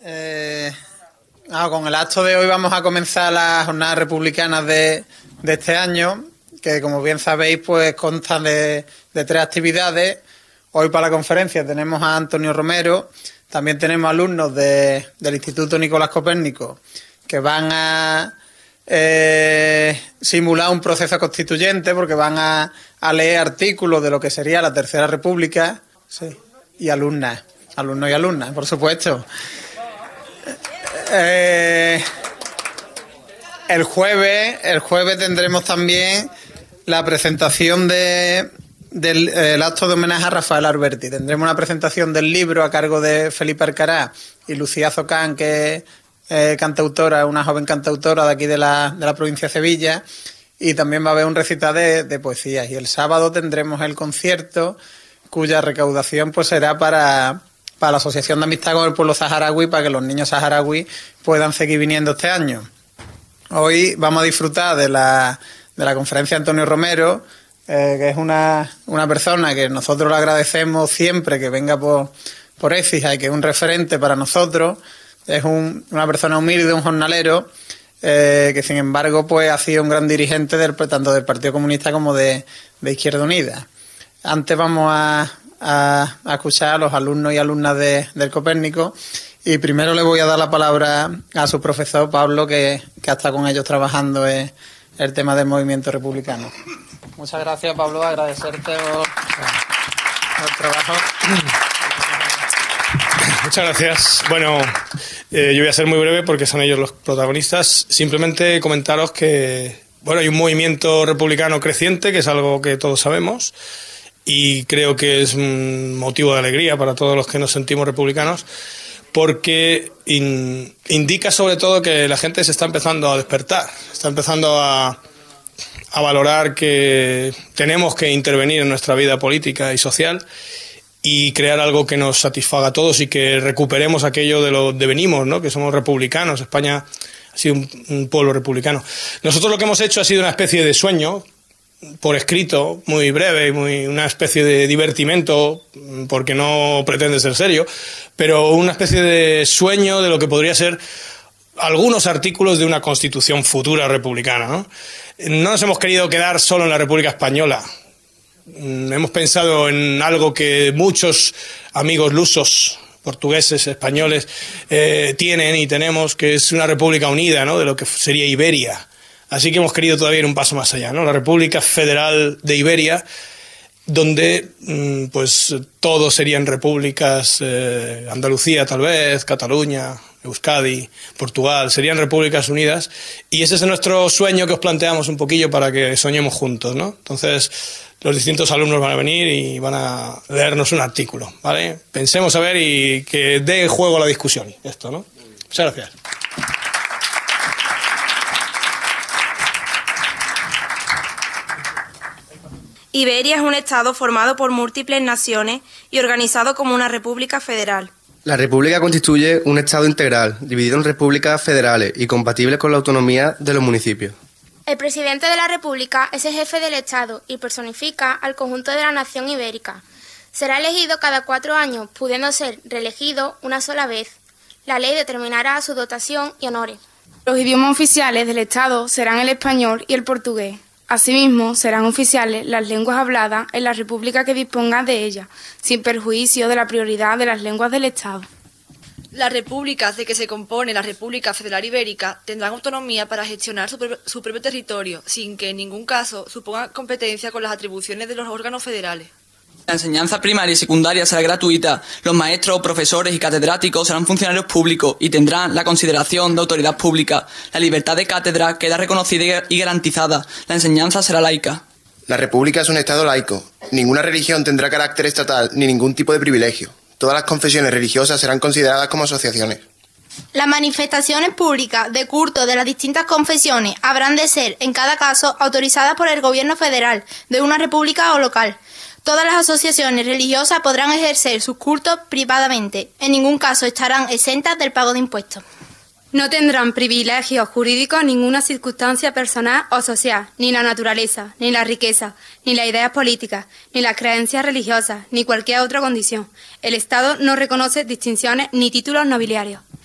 Con el acto de hoy vamos a comenzar las jornadas republicanas de este año, que como bien sabéis pues constan de 3 actividades. Hoy para la conferencia tenemos a Antonio Romero, también tenemos alumnos del Instituto Nicolás Copérnico que van a simular un proceso constituyente porque van a leer artículos de lo que sería la Tercera República, sí, y alumnos y alumnas, por supuesto. El jueves tendremos también la presentación del acto de homenaje a Rafael Alberti. Tendremos una presentación del libro a cargo de Felipe Alcaraz y Lucía Zocán, que es cantautora, una joven cantautora de aquí de la provincia de Sevilla, y también va a haber un recital de poesías. Y el sábado tendremos el concierto, cuya recaudación pues será para la Asociación de Amistad con el Pueblo Saharaui, para que los niños saharauis puedan seguir viniendo este año. Hoy vamos a disfrutar de la conferencia de Antonio Romero, que es una persona que nosotros le agradecemos siempre que venga por Écija y que es un referente para nosotros. Es una persona humilde, un jornalero, que sin embargo pues ha sido un gran dirigente tanto del Partido Comunista como de Izquierda Unida. Antes vamos a escuchar a los alumnos y alumnas del Copérnico, y primero le voy a dar la palabra a su profesor Pablo, que ha estado con ellos trabajando el tema del movimiento republicano. Muchas gracias, Pablo, agradecerte por el trabajo. Muchas gracias. Bueno, yo voy a ser muy breve porque son ellos los protagonistas. Simplemente comentaros que hay un movimiento republicano creciente, que es algo que todos sabemos, y creo que es un motivo de alegría para todos los que nos sentimos republicanos, porque indica sobre todo que la gente se está empezando a despertar, está empezando a valorar que tenemos que intervenir en nuestra vida política y social y crear algo que nos satisfaga a todos y que recuperemos aquello de lo que venimos, ¿no? Que somos republicanos. España ha sido un pueblo republicano. Nosotros lo que hemos hecho ha sido una especie de sueño por escrito, muy breve, una especie de divertimento, porque no pretende ser serio, pero una especie de sueño de lo que podría ser algunos artículos de una constitución futura republicana, ¿no? No nos hemos querido quedar solo en la República Española. Hemos pensado en algo que muchos amigos lusos, portugueses, españoles tienen y tenemos, que es una república unida, ¿no? De lo que sería Iberia. Así que hemos querido todavía ir un paso más allá, ¿no? La República Federal de Iberia, donde pues todos serían repúblicas, Andalucía tal vez, Cataluña, Euskadi, Portugal, serían repúblicas unidas, y ese es nuestro sueño que os planteamos un poquillo para que soñemos juntos, ¿no? Entonces, los distintos alumnos van a venir y van a leernos un artículo, ¿vale? Pensemos a ver y que dé juego a la discusión esto, ¿no? Muchas gracias. Iberia es un estado formado por múltiples naciones y organizado como una república federal. La república constituye un estado integral, dividido en repúblicas federales y compatibles con la autonomía de los municipios. El presidente de la república es el jefe del estado y personifica al conjunto de la nación ibérica. Será elegido cada 4 años, pudiendo ser reelegido una sola vez. La ley determinará su dotación y honores. Los idiomas oficiales del estado serán el español y el portugués. Asimismo, serán oficiales las lenguas habladas en la república que disponga de ellas, sin perjuicio de la prioridad de las lenguas del Estado. Las repúblicas de que se compone la República Federal Ibérica tendrán autonomía para gestionar su propio territorio, sin que en ningún caso suponga competencia con las atribuciones de los órganos federales. La enseñanza primaria y secundaria será gratuita. Los maestros, profesores y catedráticos serán funcionarios públicos y tendrán la consideración de autoridad pública. La libertad de cátedra queda reconocida y garantizada. La enseñanza será laica. La República es un Estado laico. Ninguna religión tendrá carácter estatal ni ningún tipo de privilegio. Todas las confesiones religiosas serán consideradas como asociaciones. Las manifestaciones públicas de culto de las distintas confesiones habrán de ser, en cada caso, autorizadas por el gobierno federal de una república o local. Todas las asociaciones religiosas podrán ejercer sus cultos privadamente. En ningún caso estarán exentas del pago de impuestos. No tendrán privilegios jurídicos ninguna circunstancia personal o social, ni la naturaleza, ni la riqueza, ni las ideas políticas, ni las creencias religiosas, ni cualquier otra condición. El Estado no reconoce distinciones ni títulos nobiliarios.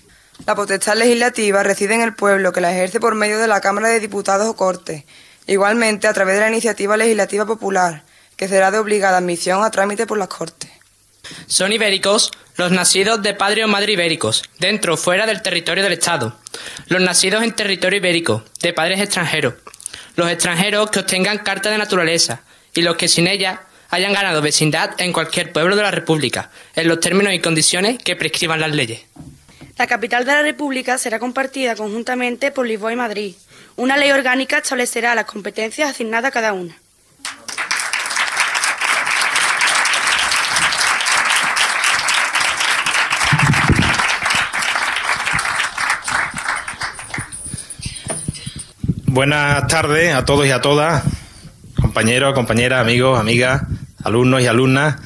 La potestad legislativa reside en el pueblo, que la ejerce por medio de la Cámara de Diputados o Cortes, igualmente a través de la iniciativa legislativa popular, que será de obligada admisión a trámite por las Cortes. Son ibéricos los nacidos de padre o madre ibéricos, dentro o fuera del territorio del Estado. Los nacidos en territorio ibérico, de padres extranjeros. Los extranjeros que obtengan carta de naturaleza y los que sin ella hayan ganado vecindad en cualquier pueblo de la República, en los términos y condiciones que prescriban las leyes. La capital de la República será compartida conjuntamente por Lisboa y Madrid. Una ley orgánica establecerá las competencias asignadas a cada una. Buenas tardes a todos y a todas, compañeros, compañeras, amigos, amigas, alumnos y alumnas.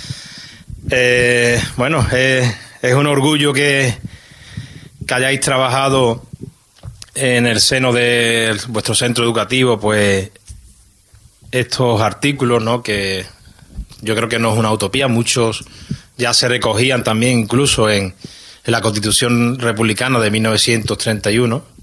Es un orgullo que hayáis trabajado en el seno de vuestro centro educativo, pues estos artículos, ¿no? Que yo creo que no es una utopía, muchos ya se recogían también incluso en la Constitución Republicana de 1931.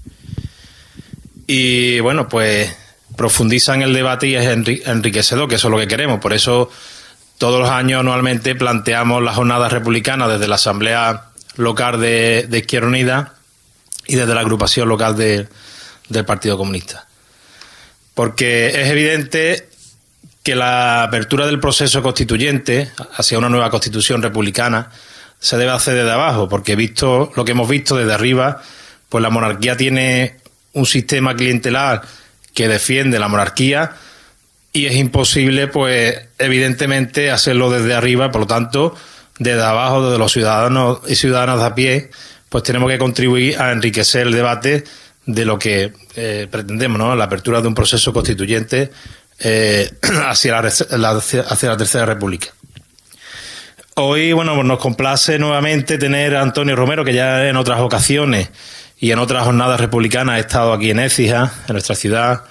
Y bueno, pues profundizan el debate y es enriquecedor, que eso es lo que queremos. Por eso todos los años anualmente planteamos las jornadas republicanas desde la Asamblea Local de Izquierda Unida y desde la agrupación local del Partido Comunista. Porque es evidente que la apertura del proceso constituyente hacia una nueva constitución republicana se debe hacer desde abajo, porque visto lo que hemos visto desde arriba, pues la monarquía tiene un sistema clientelar que defiende la monarquía y es imposible, pues, evidentemente, hacerlo desde arriba. Por lo tanto, desde abajo, desde los ciudadanos y ciudadanas de a pie, pues tenemos que contribuir a enriquecer el debate de lo que pretendemos, ¿no? La apertura de un proceso constituyente hacia la Tercera República. Hoy, bueno, nos complace nuevamente tener a Antonio Romero, que ya en otras ocasiones y en otras jornadas republicanas ha estado aquí en Écija, en nuestra ciudad,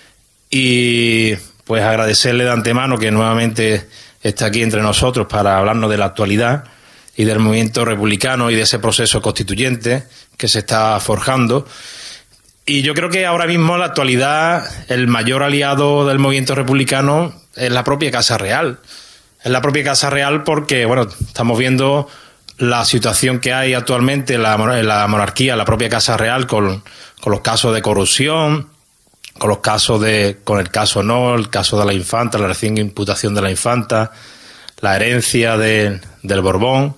y pues agradecerle de antemano que nuevamente está aquí entre nosotros para hablarnos de la actualidad y del movimiento republicano y de ese proceso constituyente que se está forjando. Y yo creo que ahora mismo en la actualidad el mayor aliado del movimiento republicano es la propia Casa Real. Es la propia Casa Real porque, bueno, estamos viendo la situación que hay actualmente en la monarquía, la propia Casa Real, con los casos de corrupción, con el caso el caso de la infanta, la recién imputación de la infanta, la herencia del Borbón,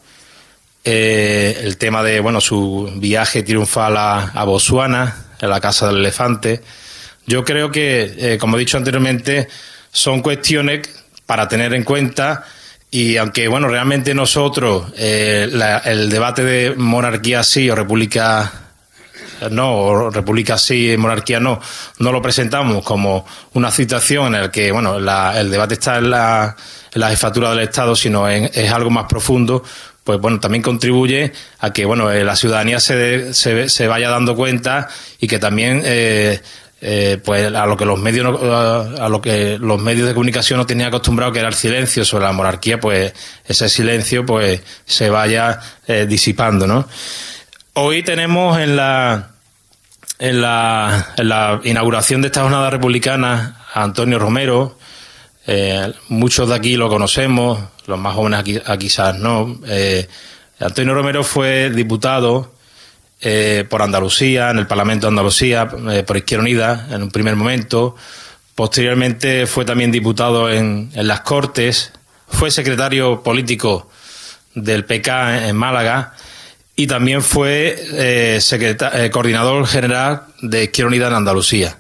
el tema de, bueno, su viaje triunfal a Botsuana, en la Casa del Elefante. Yo creo que, como he dicho anteriormente, son cuestiones para tener en cuenta. Y aunque, bueno, realmente nosotros el debate de monarquía sí o república no, o república sí, monarquía no lo presentamos como una situación en la que, bueno, el debate está en la jefatura del Estado, sino es algo más profundo, pues bueno, también contribuye a que, bueno, la ciudadanía se vaya dando cuenta y que también pues a lo que los medios de comunicación no tenían acostumbrado, que era el silencio sobre la monarquía, pues ese silencio pues se vaya disipando, ¿no? Hoy tenemos en la inauguración de esta jornada republicana a Antonio Romero. Muchos de aquí lo conocemos, los más jóvenes aquí quizás no. Antonio Romero fue diputado por Andalucía, en el Parlamento de Andalucía, por Izquierda Unida en un primer momento. Posteriormente fue también diputado en las Cortes, fue secretario político del PK en Málaga y también fue coordinador general de Izquierda Unida en Andalucía.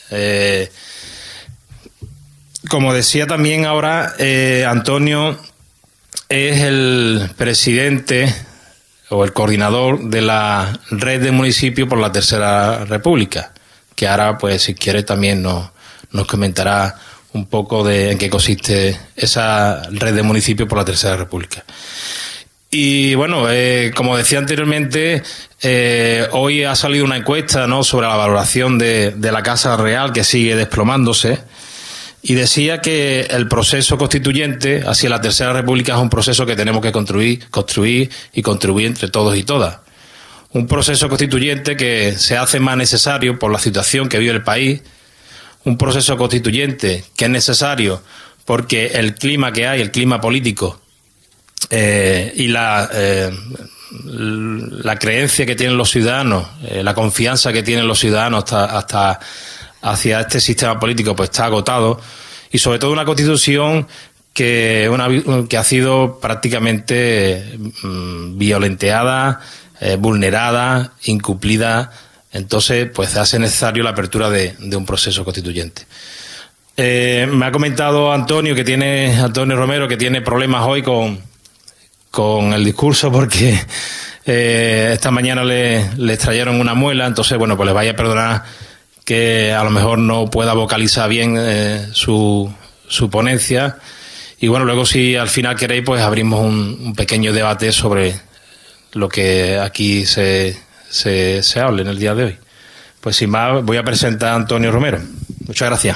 Como decía también ahora, Antonio es el presidente o el coordinador de la red de municipios por la Tercera República, que ahora, pues, si quiere, también nos comentará un poco en qué consiste esa red de municipios por la Tercera República. Y bueno, como decía anteriormente, hoy ha salido una encuesta, ¿no?, sobre la valoración de la Casa Real, que sigue desplomándose. Y decía que el proceso constituyente hacia la Tercera República es un proceso que tenemos que construir y contribuir entre todos y todas. Un proceso constituyente que se hace más necesario por la situación que vive el país. Un proceso constituyente que es necesario porque el clima que hay, el clima político y la creencia que tienen los ciudadanos, la confianza que tienen los ciudadanos hasta hacia este sistema político, pues está agotado. Y sobre todo una constitución que ha sido prácticamente violenteada, vulnerada, incumplida. Entonces, pues se hace necesario la apertura de un proceso constituyente. Me ha comentado Antonio Romero, que tiene problemas hoy con el discurso porque esta mañana le extrayeron una muela. Entonces, bueno, pues les vaya a perdonar que a lo mejor no pueda vocalizar bien su ponencia. Y bueno, luego si al final queréis, pues abrimos un pequeño debate sobre lo que aquí se hable en el día de hoy. Pues sin más, voy a presentar a Antonio Romero. Muchas gracias.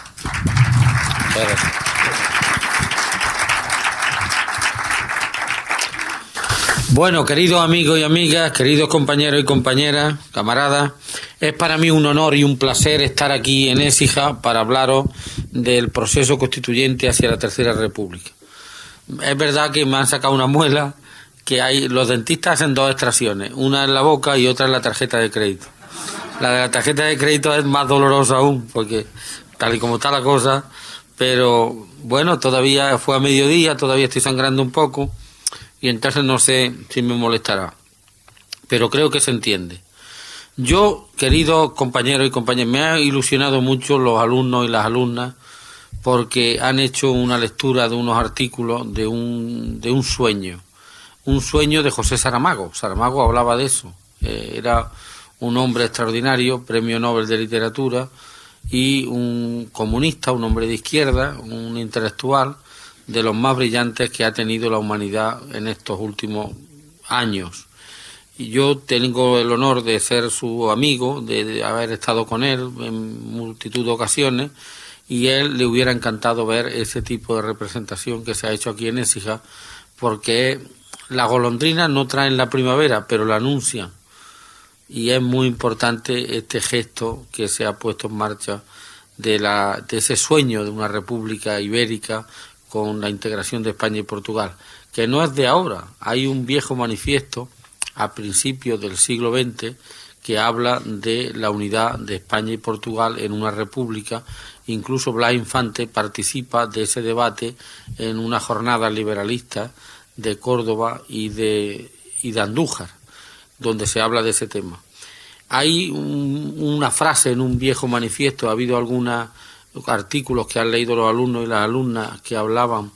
Bueno, queridos amigos y amigas, queridos compañeros y compañeras, camaradas, es para mí un honor y un placer estar aquí en Écija para hablaros del proceso constituyente hacia la Tercera República. Es verdad que me han sacado una muela, que los dentistas hacen dos extracciones, una en la boca y otra en la tarjeta de crédito. La de la tarjeta de crédito es más dolorosa aún, porque tal y como está la cosa, pero bueno, todavía fue a mediodía, todavía estoy sangrando un poco, y entonces no sé si me molestará, pero creo que se entiende. Yo, queridos compañeros y compañeras, me ha ilusionado mucho los alumnos y las alumnas, porque han hecho una lectura de unos artículos de un sueño de José Saramago. Saramago hablaba de eso. Era un hombre extraordinario, premio Nobel de Literatura, y un comunista, un hombre de izquierda, un intelectual de los más brillantes que ha tenido la humanidad en estos últimos años. Y yo tengo el honor de ser su amigo, de haber estado con él en multitud de ocasiones, y a él le hubiera encantado ver ese tipo de representación que se ha hecho aquí en Écija, porque las golondrinas no traen la primavera, pero la anuncian. Y es muy importante este gesto que se ha puesto en marcha de ese sueño de una república ibérica con la integración de España y Portugal, que no es de ahora. Hay un viejo manifiesto a principios del siglo XX que habla de la unidad de España y Portugal en una república. Incluso Blas Infante participa de ese debate en una jornada liberalista de Córdoba y de Andújar, donde se habla de ese tema. Hay una frase en un viejo manifiesto, ha habido algunos artículos que han leído los alumnos y las alumnas que hablaban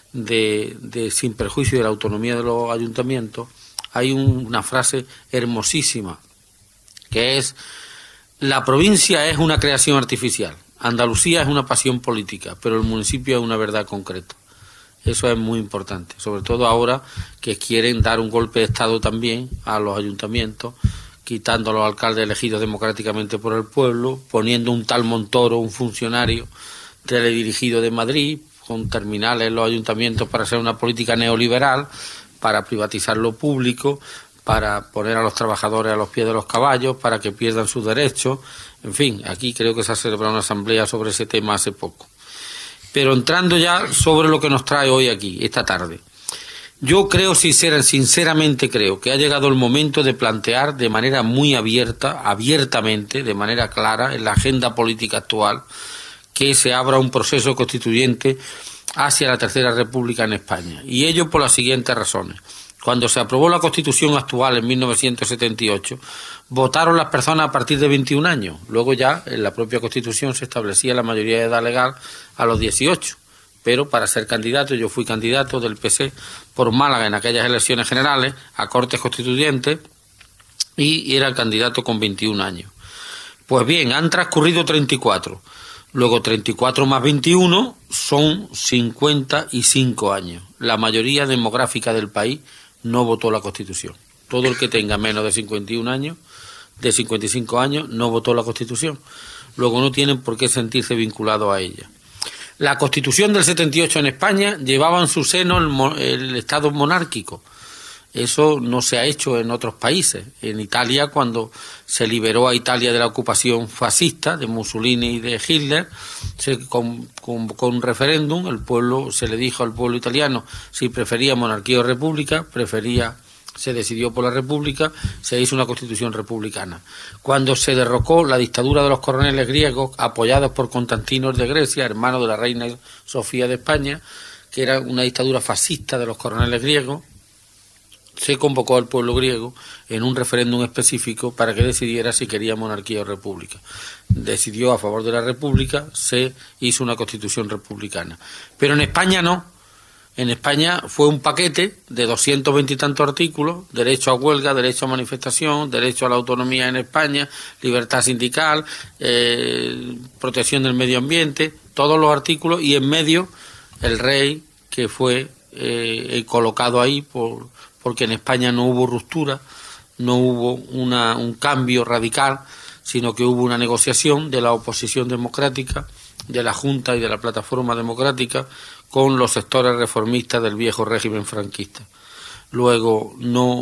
de sin perjuicio de la autonomía de los ayuntamientos. Hay una frase hermosísima que es: la provincia es una creación artificial, Andalucía es una pasión política, pero el municipio es una verdad concreta. Eso es muy importante, sobre todo ahora que quieren dar un golpe de Estado también a los ayuntamientos, quitando a los alcaldes elegidos democráticamente por el pueblo, poniendo un tal Montoro, un funcionario teledirigido de Madrid, con terminales en los ayuntamientos para hacer una política neoliberal, para privatizar lo público, para poner a los trabajadores a los pies de los caballos, para que pierdan sus derechos. En fin, aquí creo que se ha celebrado una asamblea sobre ese tema hace poco. Pero entrando ya sobre lo que nos trae hoy aquí, esta tarde. Yo creo, sinceramente creo que ha llegado el momento de plantear de manera muy abiertamente, de manera clara, en la agenda política actual, que se abra un proceso constituyente hacia la Tercera República en España. Y ello por las siguientes razones. Cuando se aprobó la Constitución actual en 1978, votaron las personas a partir de 21 años. Luego ya en la propia Constitución se establecía la mayoría de edad legal a los 18. Pero para ser candidato, yo fui candidato del PC por Málaga en aquellas elecciones generales a Cortes Constituyentes y era el candidato con 21 años. Pues bien, han transcurrido 34. Luego 34 más 21 son 55 años. La mayoría demográfica del país no votó la Constitución. Todo el que tenga menos de 51 años, de 55 años, no votó la Constitución. Luego no tienen por qué sentirse vinculados a ella. La Constitución del 78 en España llevaba en su seno el Estado monárquico Eso no se ha hecho en otros países. En Italia, cuando se liberó a Italia de la ocupación fascista de Mussolini y de Hitler, se convocó un referéndum. El pueblo, se le dijo al pueblo italiano si prefería monarquía o república. Se decidió por la república, se hizo una constitución republicana. Cuando se derrocó la dictadura de los coroneles griegos, apoyados por Constantino de Grecia, hermano de la reina Sofía de España, que era una dictadura fascista de los coroneles griegos, se convocó al pueblo griego en un referéndum específico para que decidiera si quería monarquía o república. Decidió a favor de la república, se hizo una constitución republicana. Pero en España no. En España fue un paquete de 220 y tantos artículos: derecho a huelga, derecho a manifestación, derecho a la autonomía en España, libertad sindical, protección del medio ambiente, todos los artículos, y en medio el rey, que fue colocado ahí porque en España no hubo ruptura, no hubo un cambio radical, sino que hubo una negociación de la oposición democrática, de la Junta y de la Plataforma Democrática, con los sectores reformistas del viejo régimen franquista. Luego,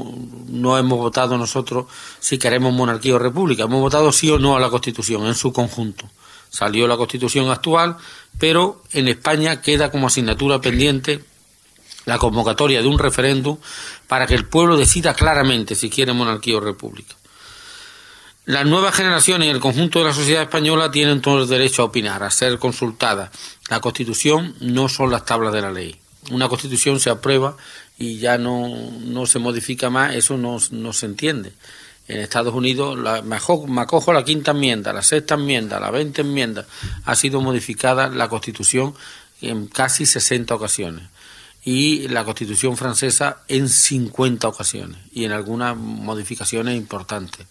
no hemos votado nosotros si queremos monarquía o república, hemos votado sí o no a la Constitución en su conjunto. Salió la Constitución actual, pero en España queda como asignatura pendiente la convocatoria de un referéndum para que el pueblo decida claramente si quiere monarquía o república. Las nuevas generaciones y el conjunto de la sociedad española tienen todo el derecho a opinar, a ser consultadas. La Constitución no son las tablas de la ley. Una Constitución se aprueba y ya no se modifica más, eso no se entiende. En Estados Unidos, me acojo a la quinta enmienda, la sexta enmienda, la 20 enmienda, ha sido modificada la Constitución en casi 60 ocasiones. Y la Constitución francesa en 50 ocasiones, y en algunas modificaciones importantes.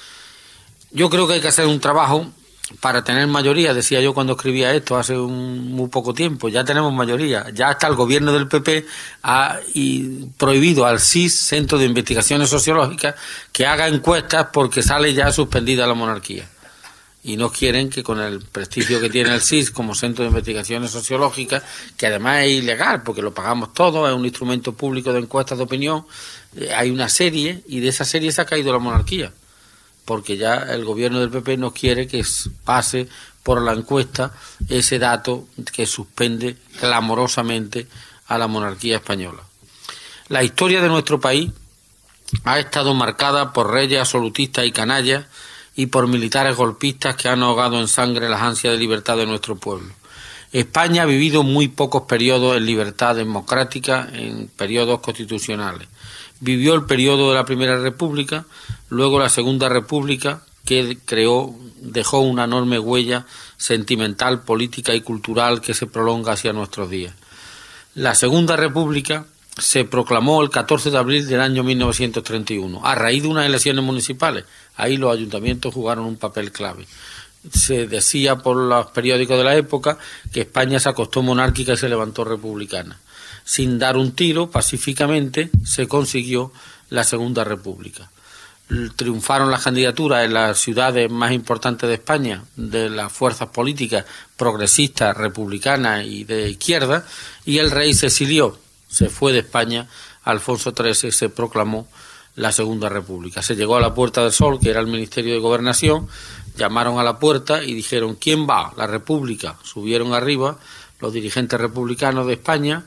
Yo creo que hay que hacer un trabajo para tener mayoría, decía yo cuando escribía esto hace muy poco tiempo. Ya tenemos mayoría, ya hasta el gobierno del PP ha prohibido al CIS, Centro de Investigaciones Sociológicas, que haga encuestas porque sale ya suspendida la monarquía. Y no quieren que, con el prestigio que tiene el CIS como Centro de Investigaciones Sociológicas, que además es ilegal porque lo pagamos todos, es un instrumento público de encuestas de opinión, hay una serie, y de esa serie se ha caído la monarquía, porque ya el gobierno del PP no quiere que pase por la encuesta ese dato que suspende clamorosamente a la monarquía española. La historia de nuestro país ha estado marcada por reyes absolutistas y canallas y por militares golpistas que han ahogado en sangre las ansias de libertad de nuestro pueblo. España ha vivido muy pocos periodos en libertad democrática, en periodos constitucionales. Vivió el periodo de la Primera República, luego la Segunda República, que dejó una enorme huella sentimental, política y cultural que se prolonga hacia nuestros días. La Segunda República se proclamó el 14 de abril del año 1931, a raíz de unas elecciones municipales. Ahí los ayuntamientos jugaron un papel clave. Se decía por los periódicos de la época que España se acostó monárquica y se levantó republicana. Sin dar un tiro, pacíficamente, se consiguió la Segunda República. Triunfaron las candidaturas en las ciudades más importantes de España de las fuerzas políticas progresistas, republicanas y de izquierda, y el rey se exilió, se fue de España. Alfonso XIII se proclamó la Segunda República. Se llegó a la Puerta del Sol, que era el Ministerio de Gobernación, llamaron a la puerta y dijeron: ¿quién va? La República. Subieron arriba los dirigentes republicanos de España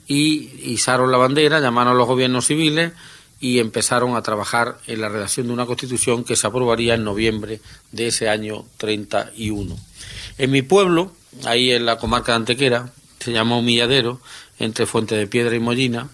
y izaron la bandera, llamaron a los gobiernos civiles y empezaron a trabajar en la redacción de una Constitución que se aprobaría en noviembre de ese año 31. En mi pueblo, ahí en la comarca de Antequera, se llama Humilladero, entre Fuente de Piedra y Mollina,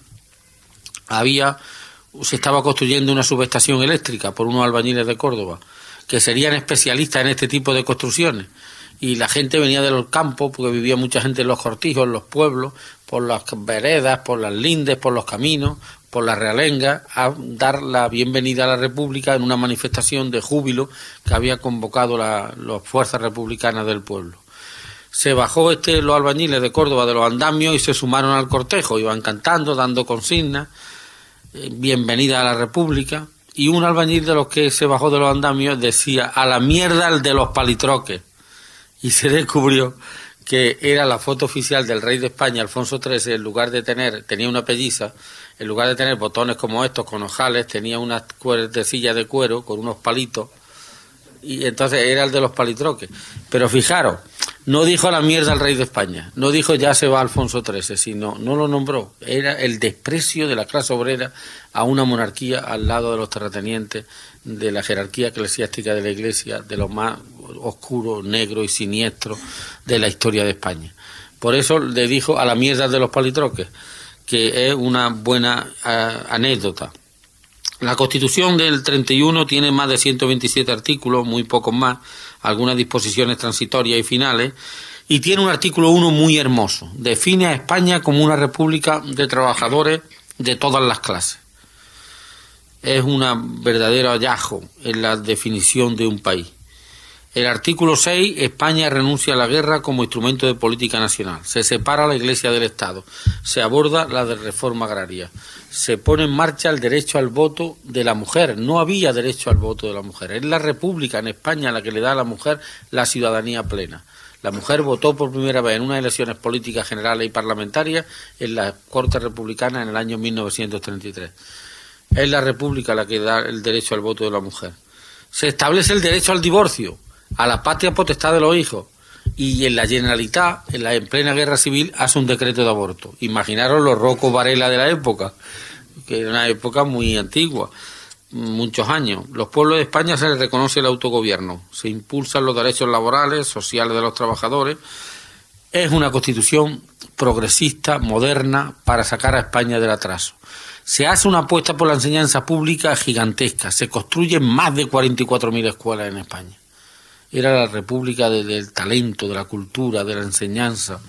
se estaba construyendo una subestación eléctrica por unos albañiles de Córdoba, que serían especialistas en este tipo de construcciones. Y la gente venía de los campos, porque vivía mucha gente en los cortijos, en los pueblos, por las veredas, por las lindes, por los caminos, por las realengas, a dar la bienvenida a la República en una manifestación de júbilo que había convocado las fuerzas republicanas del pueblo. Se bajó los albañiles de Córdoba de los andamios y se sumaron al cortejo, iban cantando, dando consignas, bienvenida a la República, y un albañil de los que se bajó de los andamios decía: a la mierda el de los palitroques. Y se descubrió que era la foto oficial del rey de España, Alfonso XIII, en lugar de tenía una pelliza, en lugar de tener botones como estos con ojales, tenía unas cuerdecillas de cuero con unos palitos, y entonces era el de los palitroques. Pero fijaros, no dijo a la mierda al rey de España, no dijo ya se va Alfonso XIII, sino no lo nombró. Era el desprecio de la clase obrera a una monarquía al lado de los terratenientes, de la jerarquía eclesiástica de la Iglesia, de lo más oscuro, negro y siniestro de la historia de España. Por eso le dijo a la mierda de los palitroques, que es una buena anécdota. La Constitución del 31 tiene más de 127 artículos, muy pocos más, algunas disposiciones transitorias y finales, y tiene un artículo 1 muy hermoso. Define a España como una república de trabajadores de todas las clases. Es un verdadero hallazgo en la definición de un país. El artículo 6, España renuncia a la guerra como instrumento de política nacional. Se separa la Iglesia del Estado. Se aborda la de reforma agraria. Se pone en marcha el derecho al voto de la mujer. No había derecho al voto de la mujer. Es la República en España la que le da a la mujer la ciudadanía plena. La mujer votó por primera vez en unas elecciones políticas generales y parlamentarias en la Corte Republicana en el año 1933. Es la República la que da el derecho al voto de la mujer. Se establece el derecho al divorcio, a la patria potestad de los hijos, y en la Generalitat, en plena guerra civil, hace un decreto de aborto. Imaginaros los Rocco Varela de la época, que era una época muy antigua, muchos años. Los pueblos de España se les reconoce el autogobierno, se impulsan los derechos laborales, sociales de los trabajadores. Es una constitución progresista, moderna, para sacar a España del atraso. Se hace una apuesta por la enseñanza pública gigantesca, se construyen más de 44.000 escuelas en España. Era la república del talento, de la cultura, de la enseñanza,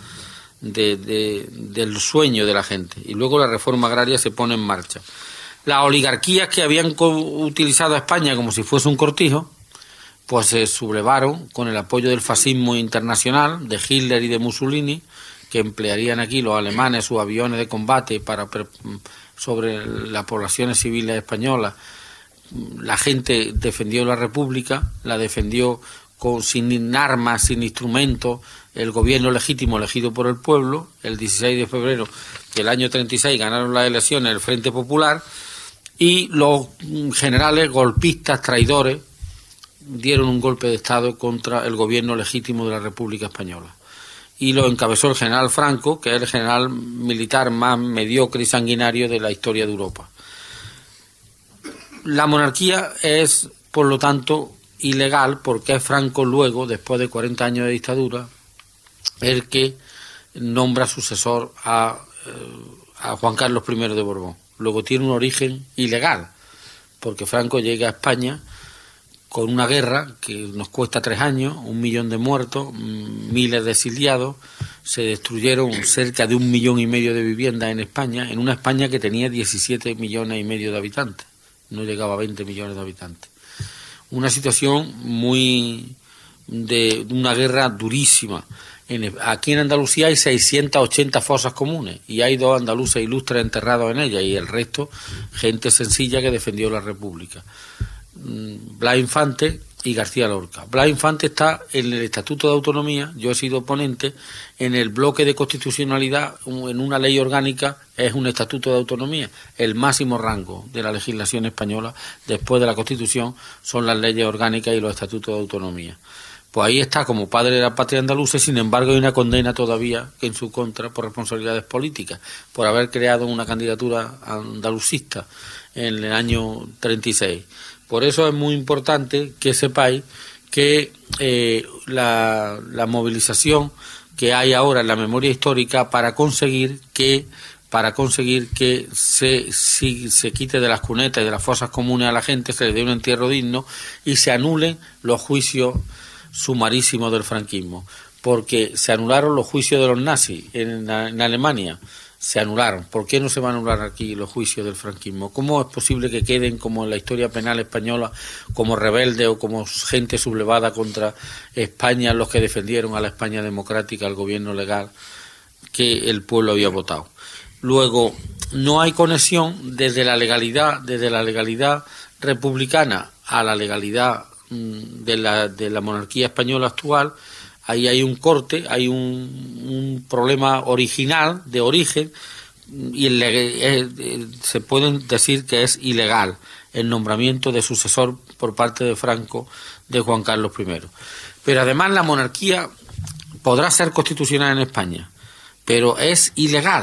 del sueño de la gente. Y luego la reforma agraria se pone en marcha. Las oligarquías que habían utilizado a España como si fuese un cortijo, pues se sublevaron con el apoyo del fascismo internacional, de Hitler y de Mussolini, que emplearían aquí los alemanes sus aviones de combate sobre las poblaciones civiles españolas. La gente defendió la república, la defendió sin armas, sin instrumentos, el gobierno legítimo elegido por el pueblo. El 16 de febrero del año 36 ganaron las elecciones el Frente Popular, y los generales golpistas, traidores, dieron un golpe de Estado contra el gobierno legítimo de la República Española. Y lo encabezó el general Franco, que es el general militar más mediocre y sanguinario de la historia de Europa. La monarquía es, por lo tanto, ilegal, porque es Franco luego, después de 40 años de dictadura, el que nombra sucesor a Juan Carlos I de Borbón. Luego tiene un origen ilegal, porque Franco llega a España con una guerra que nos cuesta 3 años, 1 millón de muertos, miles de exiliados. Se destruyeron cerca de 1,5 millones de viviendas en España, en una España que tenía 17,5 millones de habitantes. No llegaba a 20 millones de habitantes. Una situación de una guerra durísima. Aquí en Andalucía hay 680 fosas comunes y hay 2 andaluces ilustres enterrados en ellas, y el resto gente sencilla que defendió la República. Blas Infante y García Lorca. Blas Infante está en el Estatuto de Autonomía. Yo he sido ponente en el bloque de constitucionalidad. En una ley orgánica es un Estatuto de Autonomía. El máximo rango de la legislación española después de la Constitución son las leyes orgánicas y los Estatutos de Autonomía. Pues ahí está como padre de la patria andaluza. Sin embargo, hay una condena todavía en su contra por responsabilidades políticas, por haber creado una candidatura andalucista en el año 36. Por eso es muy importante que sepáis que la movilización que hay ahora en la memoria histórica para conseguir que se quite de las cunetas y de las fosas comunes a la gente, se le dé un entierro digno y se anulen los juicios sumarísimos del franquismo, porque se anularon los juicios de los nazis en Alemania. Se anularon. ¿Por qué no se van a anular aquí los juicios del franquismo? ¿Cómo es posible que queden, como en la historia penal española, como rebeldes o como gente sublevada contra España los que defendieron a la España democrática, al gobierno legal que el pueblo había votado? Luego, no hay conexión desde la legalidad republicana a la legalidad de la monarquía española actual. Ahí hay un corte, hay un problema original, de origen, se pueden decir que es ilegal el nombramiento de sucesor por parte de Franco de Juan Carlos I. Pero además la monarquía podrá ser constitucional en España, pero es ilegal,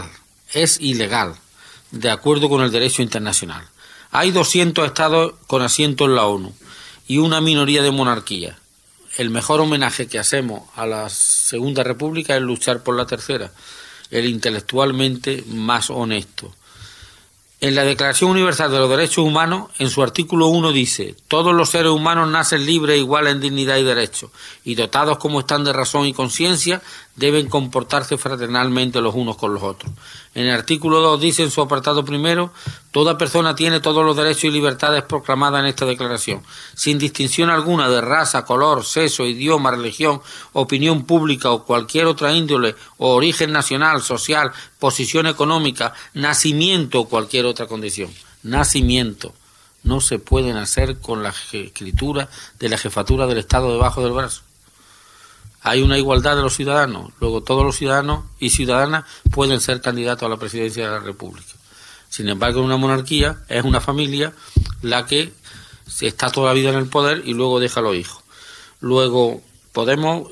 de acuerdo con el derecho internacional. Hay 200 estados con asiento en la ONU y una minoría de monarquías. El mejor homenaje que hacemos a la Segunda República es luchar por la tercera, el intelectualmente más honesto. En la Declaración Universal de los Derechos Humanos, en su artículo 1 dice: todos los seres humanos nacen libres e iguales en dignidad y derechos, y dotados como están de razón y conciencia, deben comportarse fraternalmente los unos con los otros. En el artículo 2 dice en su apartado primero: toda persona tiene todos los derechos y libertades proclamadas en esta declaración, sin distinción alguna de raza, color, sexo, idioma, religión, opinión pública o cualquier otra índole o origen nacional, social, posición económica, nacimiento o cualquier otra condición. Nacimiento. No se puede nacer con la escritura de la jefatura del Estado debajo del brazo. Hay una igualdad de los ciudadanos, luego todos los ciudadanos y ciudadanas pueden ser candidatos a la presidencia de la República. Sin embargo, en una monarquía es una familia la que está toda la vida en el poder y luego deja a los hijos. Luego podemos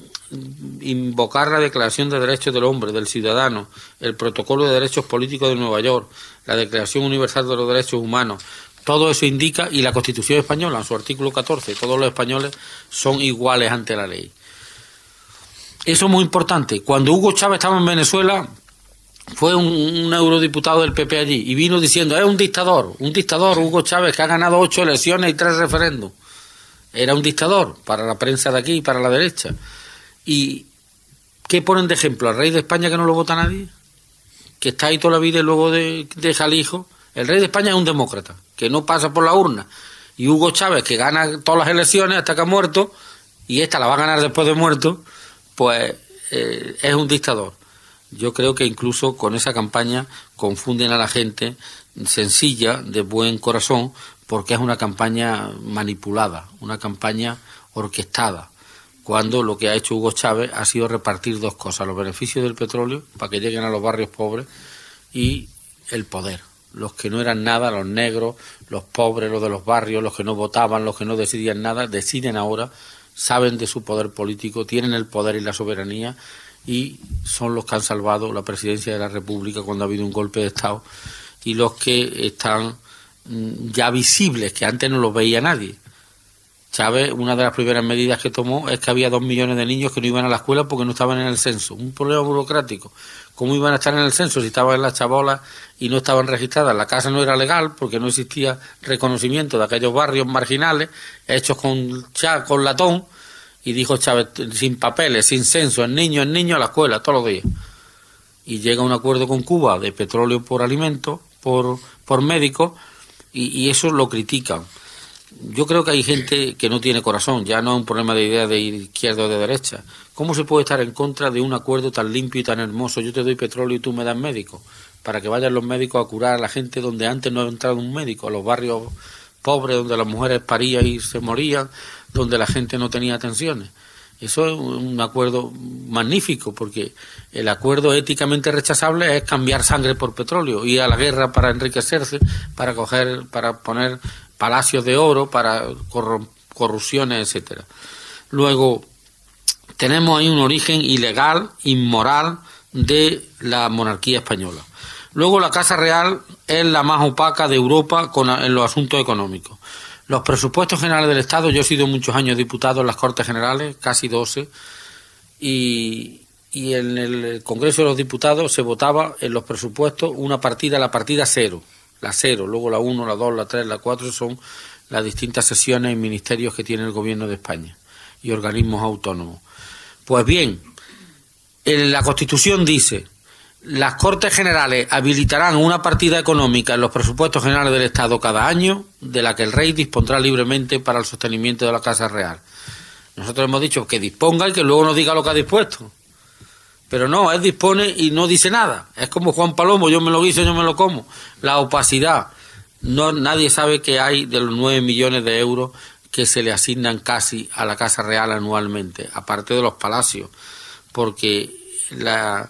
invocar la Declaración de Derechos del Hombre, del Ciudadano, el Protocolo de Derechos Políticos de Nueva York, la Declaración Universal de los Derechos Humanos. Todo eso indica, y la Constitución Española, en su artículo 14, todos los españoles son iguales ante la ley. Eso es muy importante. Cuando Hugo Chávez estaba en Venezuela, fue un eurodiputado del PP allí y vino diciendo: es un dictador, Hugo Chávez, que ha ganado 8 elecciones y 3 referendos. Era un dictador para la prensa de aquí y para la derecha. ¿Y qué ponen de ejemplo? ¿Al rey de España, que no lo vota nadie? Que está ahí toda la vida y luego deja al hijo. El rey de España es un demócrata, que no pasa por la urna. Y Hugo Chávez, que gana todas las elecciones hasta que ha muerto, y esta la va a ganar después de muerto, pues es un dictador. Yo creo que incluso con esa campaña confunden a la gente sencilla, de buen corazón, porque es una campaña manipulada, una campaña orquestada, cuando lo que ha hecho Hugo Chávez ha sido repartir 2 cosas: los beneficios del petróleo para que lleguen a los barrios pobres y el poder. Los que no eran nada, los negros, los pobres, los de los barrios, los que no votaban, los que no decidían nada, deciden ahora, saben de su poder político, tienen el poder y la soberanía, y son los que han salvado la presidencia de la República cuando ha habido un golpe de Estado, y los que están ya visibles, que antes no los veía nadie. Chávez, una de las primeras medidas que tomó es que había 2 millones de niños que no iban a la escuela porque no estaban en el censo. Un problema burocrático. ¿Cómo iban a estar en el censo si estaban en las chabolas y no estaban registradas? La casa no era legal porque no existía reconocimiento de aquellos barrios marginales hechos con latón, y dijo Chávez: sin papeles, sin censo, el niño a la escuela todos los días. Y llega a un acuerdo con Cuba de petróleo por alimentos, por médicos, y eso lo critican. Yo creo que hay gente que no tiene corazón, ya no es un problema de idea de izquierda o de derecha. ¿Cómo se puede estar en contra de un acuerdo tan limpio y tan hermoso? Yo te doy petróleo y tú me das médicos, para que vayan los médicos a curar a la gente donde antes no ha entrado un médico, a los barrios pobres donde las mujeres parían y se morían, donde la gente no tenía atenciones. Eso es un acuerdo magnífico, porque el acuerdo éticamente rechazable es cambiar sangre por petróleo, ir a la guerra para enriquecerse, para poner palacios de oro, para corrupciones, etcétera. Luego tenemos ahí un origen ilegal, inmoral de la monarquía española. Luego la Casa Real es la más opaca de Europa en los asuntos económicos. Los presupuestos generales del Estado, yo he sido muchos años diputado en las Cortes Generales, casi 12, y en el Congreso de los Diputados se votaba en los presupuestos una partida, la partida 0, la 0, luego la 1, la 2, la 3, la 4, son las distintas sesiones y ministerios que tiene el Gobierno de España y organismos autónomos. Pues bien, la Constitución dice: las Cortes Generales habilitarán una partida económica en los presupuestos generales del Estado cada año, de la que el rey dispondrá libremente para el sostenimiento de la Casa Real. Nosotros hemos dicho que disponga y que luego nos diga lo que ha dispuesto. Pero no, él dispone y no dice nada. Es como Juan Palomo: yo me lo guiso, yo me lo como. La opacidad. Nadie sabe qué hay de los 9 millones de euros que se le asignan casi a la Casa Real anualmente, aparte de los palacios, porque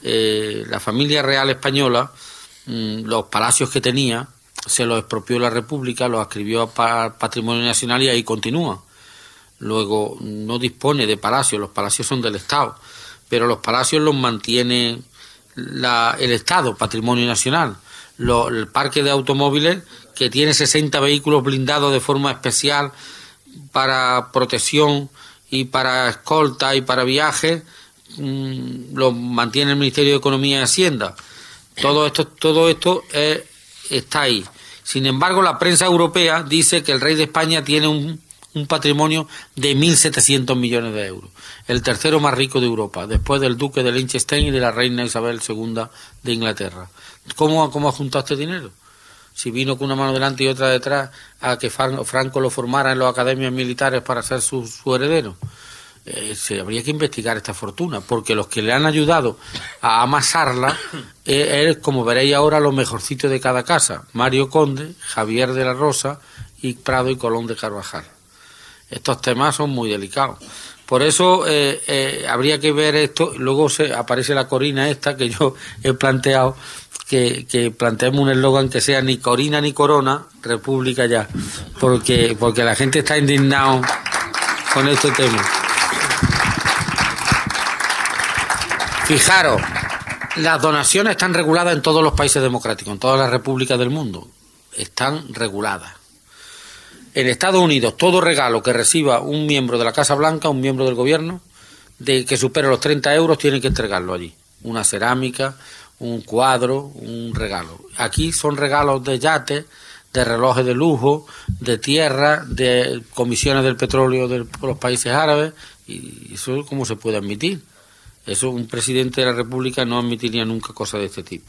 la familia real española, los palacios que tenía, se los expropió la República, los adscribió a Patrimonio Nacional y ahí continúa. Luego no dispone de palacios, los palacios son del Estado, pero los palacios los mantiene el Estado, Patrimonio Nacional. El parque de automóviles, que tiene 60 vehículos blindados de forma especial para protección y para escolta y para viajes, lo mantiene el Ministerio de Economía y Hacienda. Todo esto está ahí. Sin embargo, la prensa europea dice que el rey de España tiene un patrimonio de 1.700 millones de euros, el tercero más rico de Europa, después del duque de Liechtenstein y de la reina Isabel II de Inglaterra. ¿Cómo ha juntado este dinero? Si vino con una mano delante y otra detrás a que Franco lo formara en las academias militares para ser su heredero. Se habría que investigar esta fortuna, porque los que le han ayudado a amasarla es, como veréis ahora, los mejorcitos de cada casa: Mario Conde, Javier de la Rosa y Prado y Colón de Carvajal. Estos temas son muy delicados. Por eso habría que ver esto. Luego aparece la Corina esta que yo he planteado, que planteemos un eslogan que sea ni Corina ni Corona, República ya, porque la gente está indignado con este tema. Fijaros, las donaciones están reguladas en todos los países democráticos, en todas las repúblicas del mundo. Están reguladas. En Estados Unidos, todo regalo que reciba un miembro de la Casa Blanca, un miembro del gobierno, que supere los 30 euros, tiene que entregarlo allí. Una cerámica, un cuadro, un regalo. Aquí son regalos de yates, de relojes de lujo, de tierra, de comisiones del petróleo de los países árabes, y eso ¿cómo se puede admitir? Eso un presidente de la República no admitiría nunca cosas de este tipo.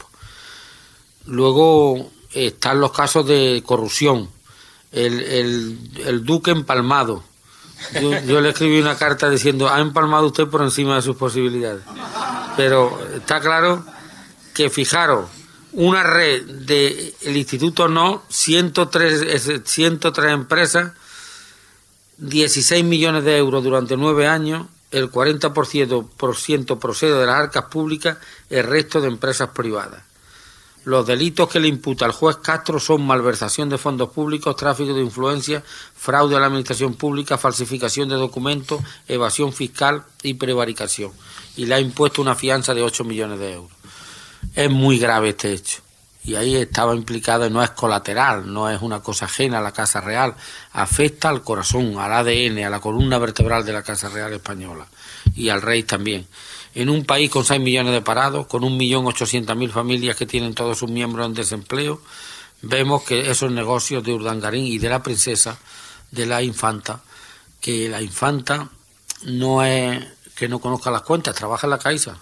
Luego están los casos de corrupción. El duque empalmado. Yo le escribí una carta diciendo: ha empalmado usted por encima de sus posibilidades. Pero está claro que, fijaros, una red del Instituto No, 103 empresas, 16 millones de euros durante 9 años, el 40% procede de las arcas públicas, el resto de empresas privadas. Los delitos que le imputa al juez Castro son malversación de fondos públicos, tráfico de influencia, fraude a la administración pública, falsificación de documentos, evasión fiscal y prevaricación. Y le ha impuesto una fianza de 8 millones de euros. Es muy grave este hecho. Y ahí estaba implicado, y no es colateral, no es una cosa ajena a la Casa Real. Afecta al corazón, al ADN, a la columna vertebral de la Casa Real española. Y al rey también. En un país con 6 millones de parados, con 1.800.000 familias que tienen todos sus miembros en desempleo, vemos que esos negocios de Urdangarín y de la princesa, de la infanta, que la infanta no es que no conozca las cuentas, trabaja en la Caixa.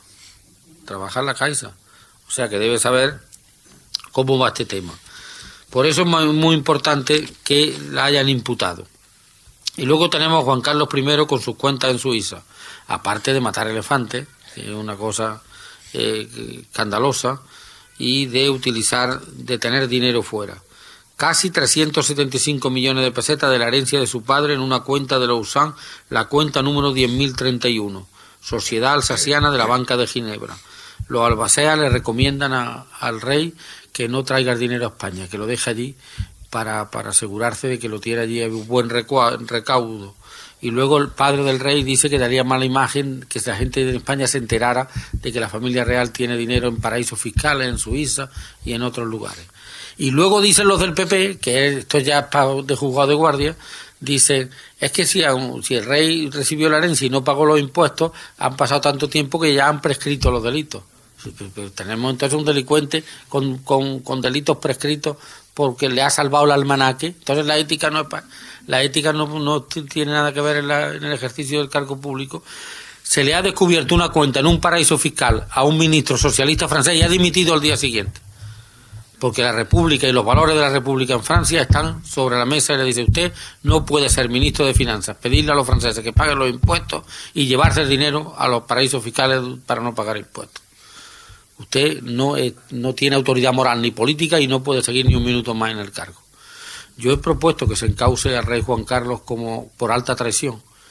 O sea que debe saber cómo va este tema. Por eso es muy importante que la hayan imputado. Y luego tenemos a Juan Carlos I con sus cuentas en Suiza, aparte de matar elefantes, que es una cosa escandalosa, y de tener dinero fuera. Casi 375 millones de pesetas de la herencia de su padre en una cuenta de Lausanne, la cuenta número 10.031, Sociedad Alsaciana de la Banca de Ginebra. Los albaceas le recomiendan al rey que no traiga el dinero a España, que lo deje allí para asegurarse de que lo tiene allí un buen recaudo. Y luego el padre del rey dice que daría mala imagen que la gente de España se enterara de que la familia real tiene dinero en paraísos fiscales, en Suiza y en otros lugares. Y luego dicen los del PP, que esto ya es de juzgado de guardia, dicen, es que si el rey recibió la herencia y no pagó los impuestos, han pasado tanto tiempo que ya han prescrito los delitos. Pero tenemos entonces un delincuente con delitos prescritos porque le ha salvado el almanaque. Entonces la ética no tiene nada que ver en el ejercicio del cargo público. Se le ha descubierto una cuenta en un paraíso fiscal a un ministro socialista francés y ha dimitido al día siguiente. Porque la República y los valores de la República en Francia están sobre la mesa y le dice: usted no puede ser ministro de Finanzas, pedirle a los franceses que paguen los impuestos y llevarse el dinero a los paraísos fiscales para no pagar impuestos. Usted no tiene autoridad moral ni política y no puede seguir ni un minuto más en el cargo. Yo he propuesto que se encauce al rey Juan Carlos como por alta traición.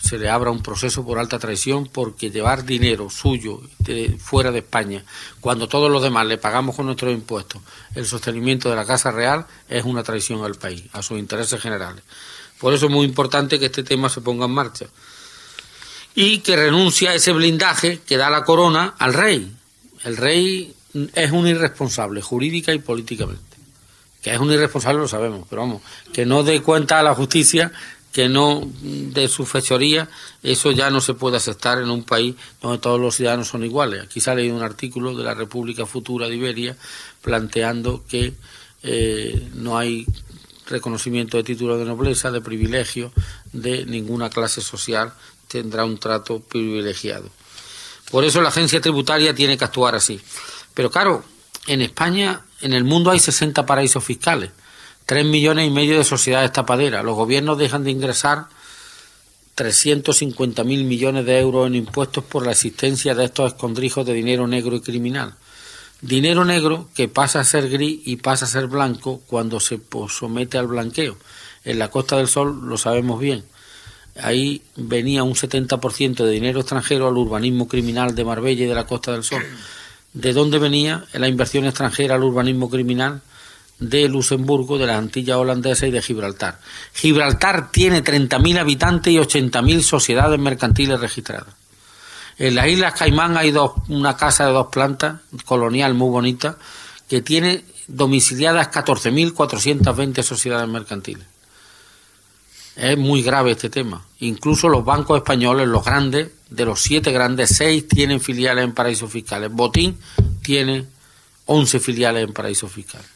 se le abra un proceso por alta traición, porque llevar dinero suyo fuera de España, cuando todos los demás le pagamos con nuestros impuestos el sostenimiento de la Casa Real, es una traición al país, a sus intereses generales. Por eso es muy importante que este tema se ponga en marcha. Y que renuncie a ese blindaje que da la corona al rey. El rey es un irresponsable, jurídica y políticamente. Que es un irresponsable lo sabemos, pero vamos, que no dé cuenta a la justicia, que no de su fechoría, eso ya no se puede aceptar en un país donde todos los ciudadanos son iguales. Aquí se ha leído un artículo de la República Futura de Iberia planteando que no hay reconocimiento de título de nobleza, de privilegio, de ninguna clase social tendrá un trato privilegiado. Por eso la agencia tributaria tiene que actuar así. Pero claro, en España, en el mundo hay 60 paraísos fiscales, 3,5 millones de sociedades tapaderas. Los gobiernos dejan de ingresar 350.000 millones de euros en impuestos por la existencia de estos escondrijos de dinero negro y criminal. Dinero negro que pasa a ser gris y pasa a ser blanco cuando se somete al blanqueo. En la Costa del Sol lo sabemos bien. Ahí venía un 70% de dinero extranjero al urbanismo criminal de Marbella y de la Costa del Sol. ¿De dónde venía la inversión extranjera al urbanismo criminal? De Luxemburgo, de las Antillas holandesas y de Gibraltar. Gibraltar tiene 30.000 habitantes y 80.000 sociedades mercantiles registradas. En las Islas Caimán hay una casa de 2 plantas, colonial muy bonita, que tiene domiciliadas 14.420 sociedades mercantiles. Es muy grave este tema. Incluso los bancos españoles, los grandes, de los 7 grandes, 6 tienen filiales en paraísos fiscales. Botín tiene 11 filiales en paraísos fiscales.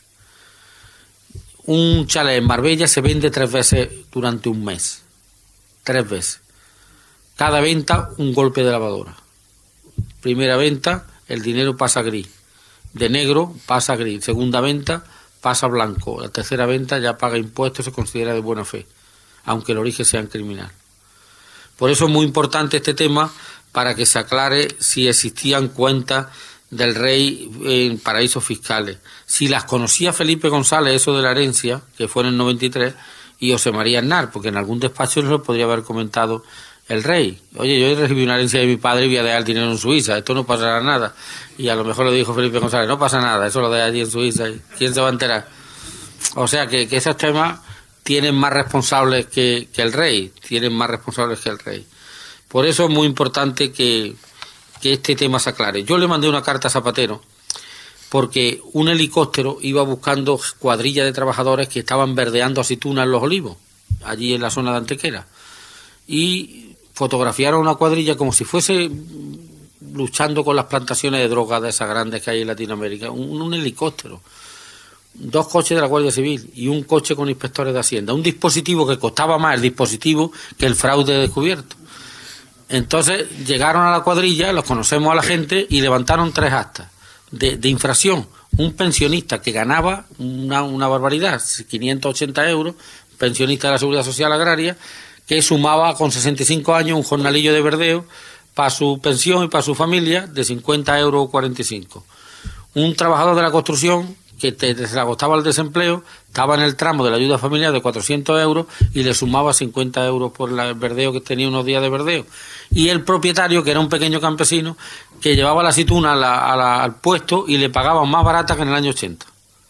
Un chalet en Marbella se vende 3 veces durante un mes. 3 veces. Cada venta, un golpe de lavadora. Primera venta, el dinero pasa a gris. De negro pasa a gris. Segunda venta, pasa a blanco. La tercera venta ya paga impuestos y se considera de buena fe, aunque el origen sea criminal. Por eso es muy importante este tema, para que se aclare si existían cuentas del rey en paraísos fiscales. Si las conocía Felipe González, eso de la herencia, que fue en el 93, y José María Aznar, porque en algún despacho se lo podría haber comentado el rey. Oye, yo recibí una herencia de mi padre y voy a dejar el dinero en Suiza, esto no pasará nada. Y a lo mejor le dijo Felipe González, no pasa nada, eso lo deja allí en Suiza, ¿quién se va a enterar? O sea que esos temas tienen más responsables que el rey, Por eso es muy importante que este tema se aclare. Yo le mandé una carta a Zapatero porque un helicóptero iba buscando cuadrillas de trabajadores que estaban verdeando aceitunas en Los Olivos, allí en la zona de Antequera, y fotografiaron una cuadrilla como si fuese luchando con las plantaciones de drogas de esas grandes que hay en Latinoamérica, un helicóptero. 2 coches de la Guardia Civil y un coche con inspectores de Hacienda. Un dispositivo que costaba más el dispositivo que el fraude descubierto. Entonces llegaron a la cuadrilla, los conocemos a la gente, y levantaron 3 actas de infracción. Un pensionista que ganaba una barbaridad, 580 euros, pensionista de la Seguridad Social Agraria, que sumaba con 65 años un jornalillo de verdeo para su pensión y para su familia de 50 euros 45. Un trabajador de la construcción que se le agotaba el desempleo, estaba en el tramo de la ayuda familiar de 400 euros y le sumaba 50 euros por el verdeo, que tenía unos días de verdeo. Y el propietario, que era un pequeño campesino, que llevaba la aceituna al puesto y le pagaban más barata que en el año 80.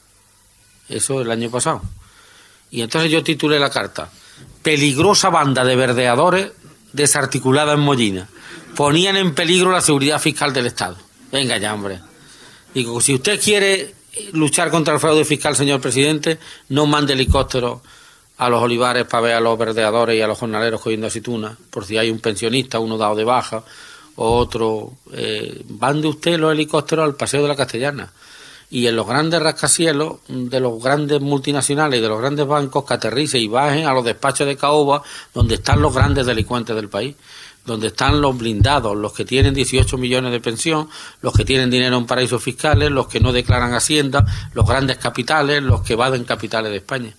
Eso el año pasado. Y entonces yo titulé la carta: peligrosa banda de verdeadores desarticulada en Mollina. Ponían en peligro la seguridad fiscal del Estado. Venga ya, hombre. Digo, si usted quiere luchar contra el fraude fiscal, señor presidente, no mande helicópteros a los olivares para ver a los verdeadores y a los jornaleros cogiendo aceitunas, por si hay un pensionista, uno dado de baja, o otro. Mande usted los helicópteros al Paseo de la Castellana. Y en los grandes rascacielos de los grandes multinacionales y de los grandes bancos, que aterricen y bajen a los despachos de caoba, donde están los grandes delincuentes del país, donde están los blindados, los que tienen 18 millones de pensión, los que tienen dinero en paraísos fiscales, los que no declaran Hacienda, los grandes capitales, los que evaden capitales de España.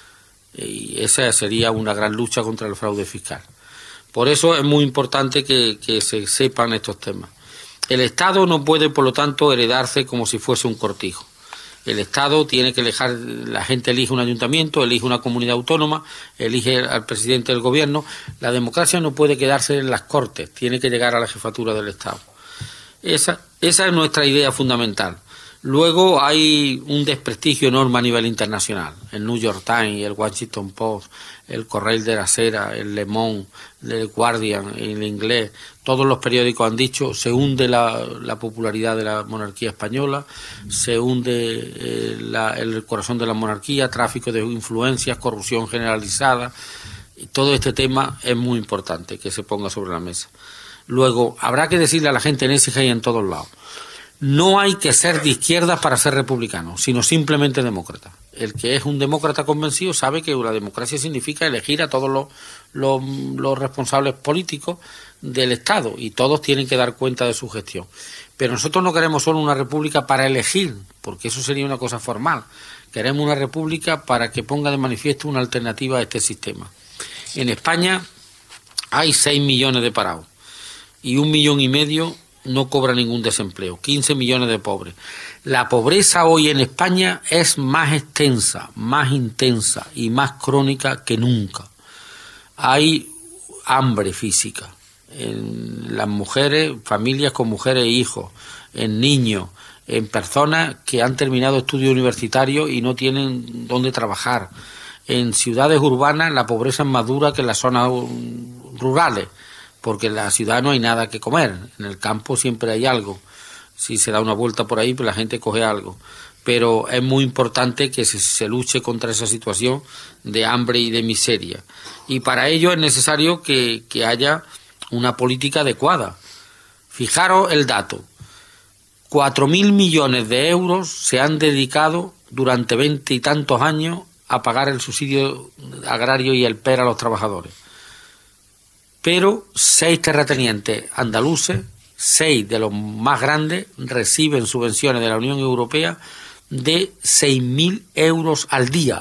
Y esa sería una gran lucha contra el fraude fiscal. Por eso es muy importante que se sepan estos temas. El Estado no puede, por lo tanto, heredarse como si fuese un cortijo. El Estado tiene que elegir, la gente elige un ayuntamiento, elige una comunidad autónoma, elige al presidente del gobierno. La democracia no puede quedarse en las Cortes, tiene que llegar a la jefatura del Estado. Esa es nuestra idea fundamental. Luego hay un desprestigio enorme a nivel internacional. El New York Times, el Washington Post, el Correo de la Sera, el Le Monde, el Guardian, el Inglés, todos los periódicos han dicho, se hunde la popularidad de la monarquía española, se hunde el corazón de la monarquía, tráfico de influencias, corrupción generalizada. Y todo este tema es muy importante que se ponga sobre la mesa. Luego, habrá que decirle a la gente en Écija y en todos lados, no hay que ser de izquierdas para ser republicano, sino simplemente demócrata. El que es un demócrata convencido sabe que la democracia significa elegir a todos los responsables políticos del Estado y todos tienen que dar cuenta de su gestión. Pero nosotros no queremos solo una república para elegir, porque eso sería una cosa formal. Queremos una república para que ponga de manifiesto una alternativa a este sistema. En España hay 6 millones de parados y 1,5 millones no cobra ningún desempleo, 15 millones de pobres. La pobreza hoy en España es más extensa, más intensa y más crónica que nunca. Hay hambre física en las mujeres, familias con mujeres e hijos, en niños, en personas que han terminado estudios universitarios y no tienen dónde trabajar. En ciudades urbanas la pobreza es más dura que en las zonas rurales, porque en la ciudad no hay nada que comer, en el campo siempre hay algo. Si se da una vuelta por ahí, pues la gente coge algo. Pero es muy importante que se luche contra esa situación de hambre y de miseria. Y para ello es necesario que haya una política adecuada. Fijaros el dato. 4.000 millones de euros se han dedicado durante 20 y tantos años a pagar el subsidio agrario y el PER a los trabajadores. Pero 6 terratenientes andaluces, 6 de los más grandes, reciben subvenciones de la Unión Europea de 6.000 euros al día.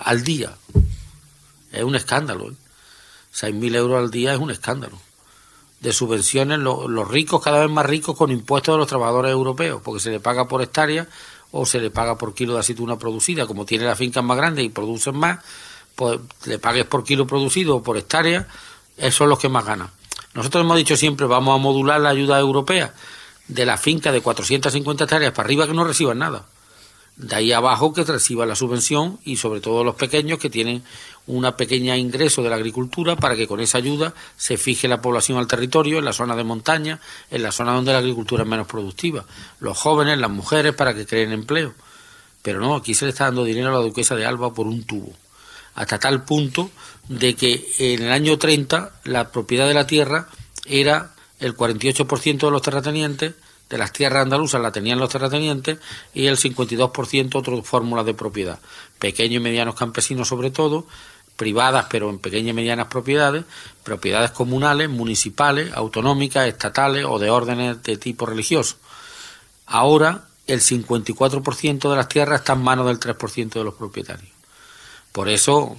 Es un escándalo, ¿eh? 6.000 euros al día es un escándalo. De subvenciones, los ricos cada vez más ricos con impuestos de los trabajadores europeos, porque se le paga por hectárea o se le paga por kilo de aceituna producida. Como tiene las fincas más grandes y producen más, pues le pagues por kilo producido o por hectárea, esos son los que más ganan. Nosotros hemos dicho siempre, vamos a modular la ayuda europea de la finca de 450 hectáreas para arriba que no reciban nada. De ahí abajo que reciban la subvención y sobre todo los pequeños que tienen una pequeña ingreso de la agricultura para que con esa ayuda se fije la población al territorio, en la zona de montaña, en la zona donde la agricultura es menos productiva. Los jóvenes, las mujeres para que creen empleo. Pero no, aquí se le está dando dinero a la duquesa de Alba por un tubo. Hasta tal punto de que en el año 30 la propiedad de la tierra era el 48% de los terratenientes, de las tierras andaluzas la tenían los terratenientes y el 52% otras fórmulas de propiedad. Pequeños y medianos campesinos sobre todo, privadas pero en pequeñas y medianas propiedades comunales, municipales, autonómicas, estatales o de órdenes de tipo religioso. Ahora el 54% de las tierras está en manos del 3% de los propietarios. Por eso,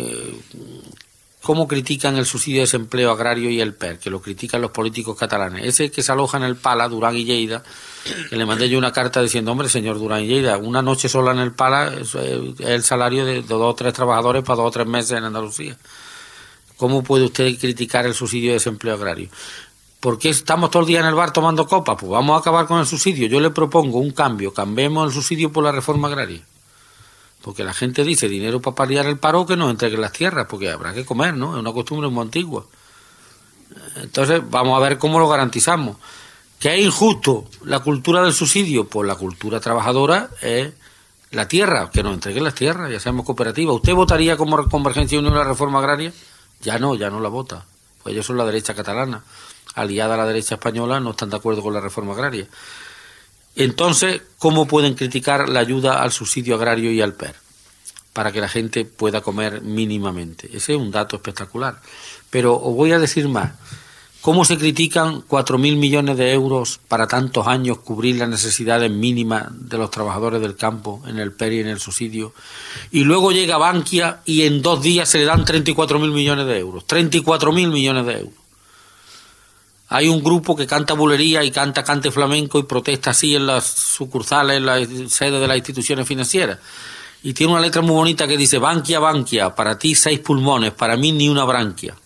¿cómo critican el subsidio de desempleo agrario y el PER? Que lo critican los políticos catalanes. Ese que se aloja en el Pala, Durán y Lleida, que le mandé yo una carta diciendo, hombre, señor Durán y Lleida, una noche sola en el Pala es el salario de 2 o 3 trabajadores para 2 o 3 meses en Andalucía. ¿Cómo puede usted criticar el subsidio de desempleo agrario? ¿Por qué estamos todo el día en el bar tomando copas? Pues vamos a acabar con el subsidio. Yo le propongo un cambio, cambiemos el subsidio por la reforma agraria. Porque la gente dice dinero para paliar el paro, que nos entreguen las tierras, porque habrá que comer, ¿no? Es una costumbre muy antigua. Entonces, vamos a ver cómo lo garantizamos. ¿Que es injusto la cultura del subsidio? Pues la cultura trabajadora es la tierra, que nos entreguen las tierras, ya seamos cooperativas. ¿Usted votaría como Convergencia y Unión la reforma agraria? Ya no la vota. Pues ellos son la derecha catalana. Aliada a la derecha española, no están de acuerdo con la reforma agraria. Entonces, ¿cómo pueden criticar la ayuda al subsidio agrario y al PER? Para que la gente pueda comer mínimamente. Ese es un dato espectacular. Pero os voy a decir más. ¿Cómo se critican 4.000 millones de euros para tantos años cubrir las necesidades mínimas de los trabajadores del campo en el PER y en el subsidio? Y luego llega Bankia y en 2 días se le dan 34.000 millones de euros. 34.000 millones de euros. Hay un grupo que canta bulería y cante flamenco y protesta así en las sucursales, en las sedes de las instituciones financieras. Y tiene una letra muy bonita que dice: Bankia, Bankia, para ti 6 pulmones, para mí ni una branquia.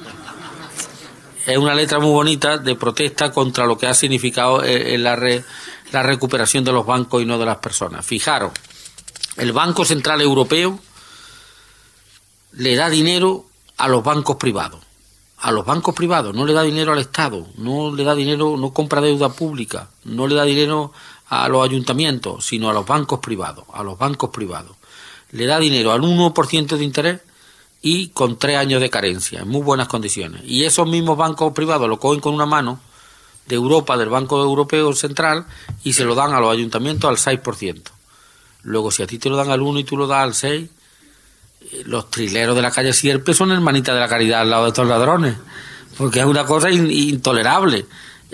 Es una letra muy bonita de protesta contra lo que ha significado la recuperación de los bancos y no de las personas. Fijaros, el Banco Central Europeo le da dinero a los bancos privados. A los bancos privados, no le da dinero al Estado, no le da dinero, no compra deuda pública, no le da dinero a los ayuntamientos, sino a los bancos privados, Le da dinero al 1% de interés y con 3 años de carencia, en muy buenas condiciones. Y esos mismos bancos privados lo cogen con una mano de Europa, del Banco Europeo Central, y se lo dan a los ayuntamientos al 6%. Luego, si a ti te lo dan al 1 y tú lo das al 6%, los trileros de la calle Sierpe son hermanitas de la caridad al lado de estos ladrones, porque es una cosa intolerable.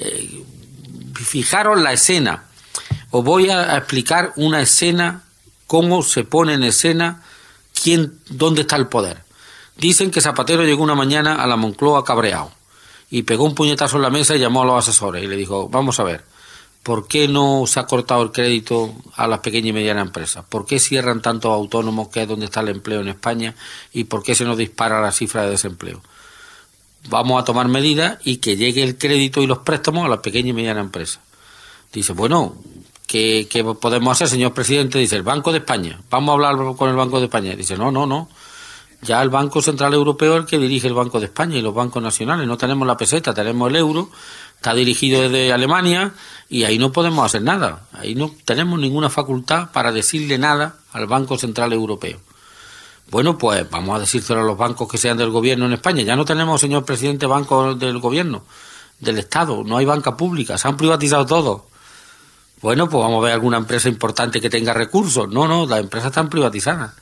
Fijaros la escena. Os voy a explicar una escena, cómo se pone en escena, dónde está el poder. Dicen que Zapatero llegó una mañana a la Moncloa cabreado y pegó un puñetazo en la mesa y llamó a los asesores y le dijo: vamos a ver, ¿por qué no se ha cortado el crédito a las pequeñas y medianas empresas? ¿Por qué cierran tantos autónomos, que es donde está el empleo en España? ¿Y por qué se nos dispara la cifra de desempleo? Vamos a tomar medidas y que llegue el crédito y los préstamos a las pequeñas y medianas empresas. Dice: bueno, ¿qué podemos hacer, señor presidente? Dice: el Banco de España. Vamos a hablar con el Banco de España. Dice: no. Ya el Banco Central Europeo es el que dirige el Banco de España y los bancos nacionales. No tenemos la peseta, tenemos el euro. Está dirigido desde Alemania y ahí no podemos hacer nada. Ahí no tenemos ninguna facultad para decirle nada al Banco Central Europeo. Bueno, pues vamos a decírselo a los bancos que sean del gobierno en España. Ya no tenemos, señor presidente, bancos del gobierno, del Estado. No hay banca pública, se han privatizado todo. Bueno, pues vamos a ver alguna empresa importante que tenga recursos. No, las empresas están privatizadas.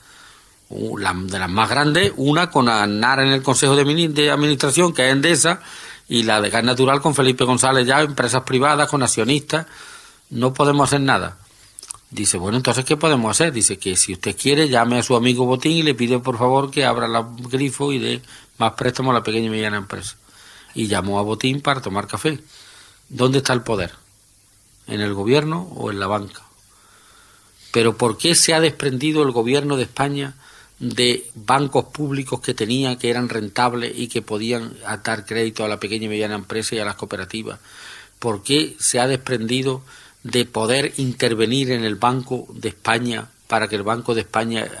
De las más grandes, una con Aznar en el Consejo de Administración, que es Endesa, y la de Gas Natural con Felipe González, ya empresas privadas con accionistas. No podemos hacer nada. Dice: bueno, entonces ¿qué podemos hacer? Dice que si usted quiere, llame a su amigo Botín y le pide por favor que abra la grifo y dé más préstamos a la pequeña y mediana empresa. Y llamó a Botín para tomar café. ¿Dónde está el poder? ¿En el gobierno o en la banca? Pero ¿por qué se ha desprendido el gobierno de España de bancos públicos que tenía, que eran rentables y que podían dar crédito a la pequeña y mediana empresa y a las cooperativas? ¿Por qué se ha desprendido de poder intervenir en el Banco de España para que el Banco de España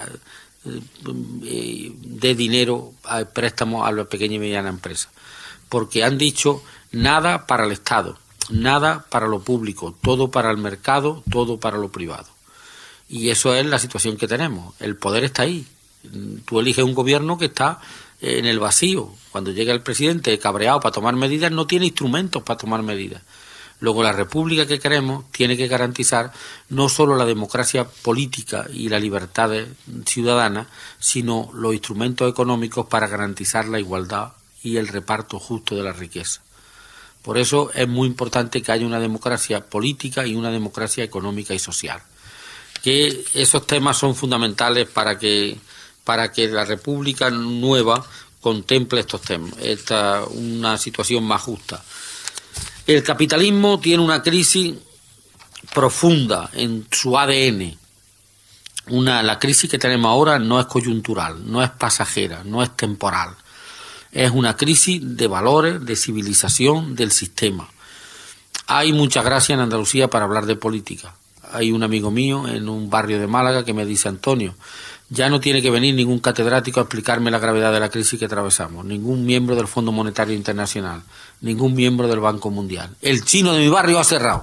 dé dinero a préstamos a la pequeña y mediana empresa? Porque han dicho: nada para el Estado, nada para lo público, todo para el mercado, todo para lo privado. Y eso es la situación que tenemos. El poder está ahí. Tú eliges un gobierno que está en el vacío. Cuando llega el presidente cabreado para tomar medidas, no tiene instrumentos para tomar medidas. Luego, la república que queremos tiene que garantizar no solo la democracia política y la libertad ciudadana, sino los instrumentos económicos para garantizar la igualdad y el reparto justo de la riqueza. Por eso es muy importante que haya una democracia política y una democracia económica y social. Que esos temas son fundamentales para que la República nueva contemple estos temas, una situación más justa. El capitalismo tiene una crisis profunda en su ADN. La crisis que tenemos ahora no es coyuntural, no es pasajera, no es temporal. Es una crisis de valores, de civilización, del sistema. Hay mucha gracia en Andalucía para hablar de política. Hay un amigo mío en un barrio de Málaga que me dice: Antonio, ya no tiene que venir ningún catedrático a explicarme la gravedad de la crisis que atravesamos, ningún miembro del Fondo Monetario Internacional, ningún miembro del Banco Mundial. El chino de mi barrio ha cerrado.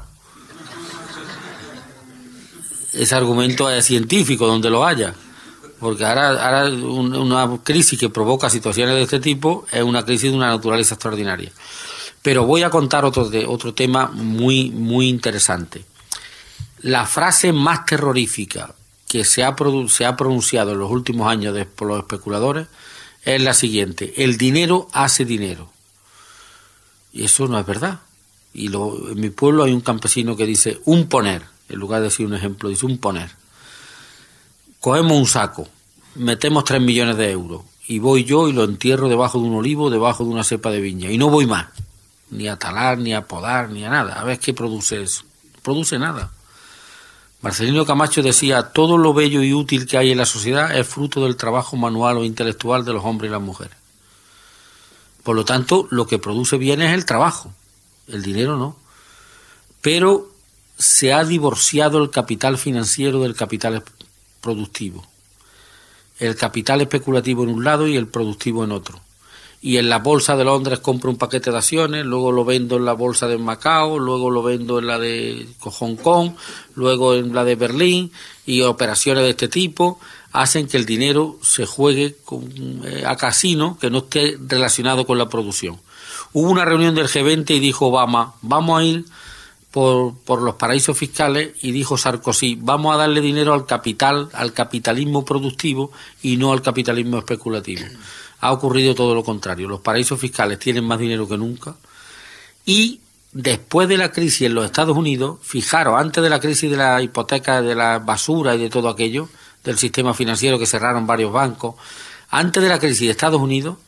Ese argumento es científico donde lo haya, porque ahora una crisis que provoca situaciones de este tipo es una crisis de una naturaleza extraordinaria. Pero voy a contar otro tema muy, muy interesante. La frase más terrorífica que se ha pronunciado en los últimos años por los especuladores es la siguiente: el dinero hace dinero. Y eso no es verdad. En mi pueblo hay un campesino que dice un poner, en lugar de decir un ejemplo, dice un poner. Cogemos un saco, metemos 3 millones de euros y voy yo y lo entierro debajo de un olivo, debajo de una cepa de viña, y no voy más. ni a talar, ni a podar, ni a nada. A ver qué produce eso. No produce nada. Marcelino Camacho decía: todo lo bello y útil que hay en la sociedad es fruto del trabajo manual o intelectual de los hombres y las mujeres. Por lo tanto, lo que produce bienes es el trabajo, el dinero no. Pero se ha divorciado el capital financiero del capital productivo. El capital especulativo en un lado y el productivo en otro. Y en la bolsa de Londres compro un paquete de acciones, luego lo vendo en la bolsa de Macao, luego lo vendo en la de Hong Kong, luego en la de Berlín, y operaciones de este tipo hacen que el dinero se juegue a casino que no esté relacionado con la producción. Hubo una reunión del G20 y dijo Obama: vamos a ir por los paraísos fiscales, y dijo Sarkozy: vamos a darle dinero al capital, al capitalismo productivo y no al capitalismo especulativo. Ha ocurrido todo lo contrario. Los paraísos fiscales tienen más dinero que nunca, y después de la crisis en los Estados Unidos, fijaros, antes de la crisis de la hipoteca, de la basura y de todo aquello, del sistema financiero que cerraron varios bancos, antes de la crisis de Estados Unidos,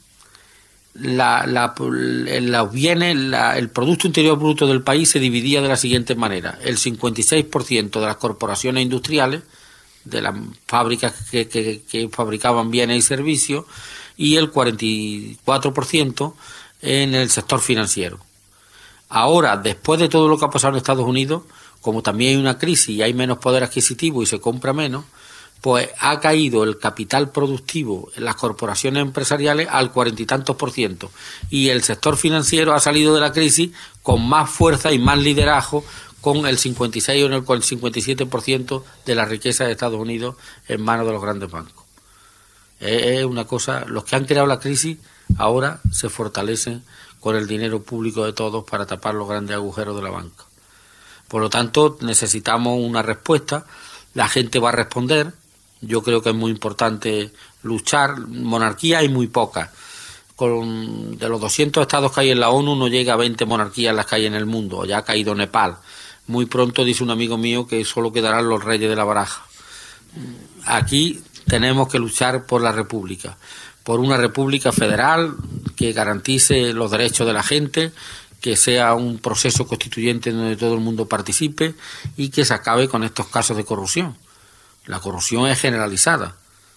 los bienes, el Producto Interior Bruto del país se dividía de la siguiente manera: el 56% de las corporaciones industriales, de las fábricas que fabricaban bienes y servicios, y el 44% en el sector financiero. Ahora, después de todo lo que ha pasado en Estados Unidos, como también hay una crisis y hay menos poder adquisitivo y se compra menos, pues ha caído el capital productivo en las corporaciones empresariales al 40 y tantos %, y el sector financiero ha salido de la crisis con más fuerza y más liderazgo, con el 56 o el 57% de la riqueza de Estados Unidos en manos de los grandes bancos. Es una cosa, los que han creado la crisis ahora se fortalecen con el dinero público de todos para tapar los grandes agujeros de la banca. Por lo tanto, necesitamos una respuesta. La gente va a responder. Yo creo que es muy importante luchar. Monarquía hay muy pocas. De los 200 estados que hay en la ONU no llega a 20 monarquías las que hay en el mundo. Ya ha caído Nepal. Muy pronto, dice un amigo mío, que solo quedarán los reyes de la baraja. Aquí tenemos que luchar por la república, por una república federal que garantice los derechos de la gente, que sea un proceso constituyente donde todo el mundo participe y que se acabe con estos casos de corrupción. La corrupción es generalizada,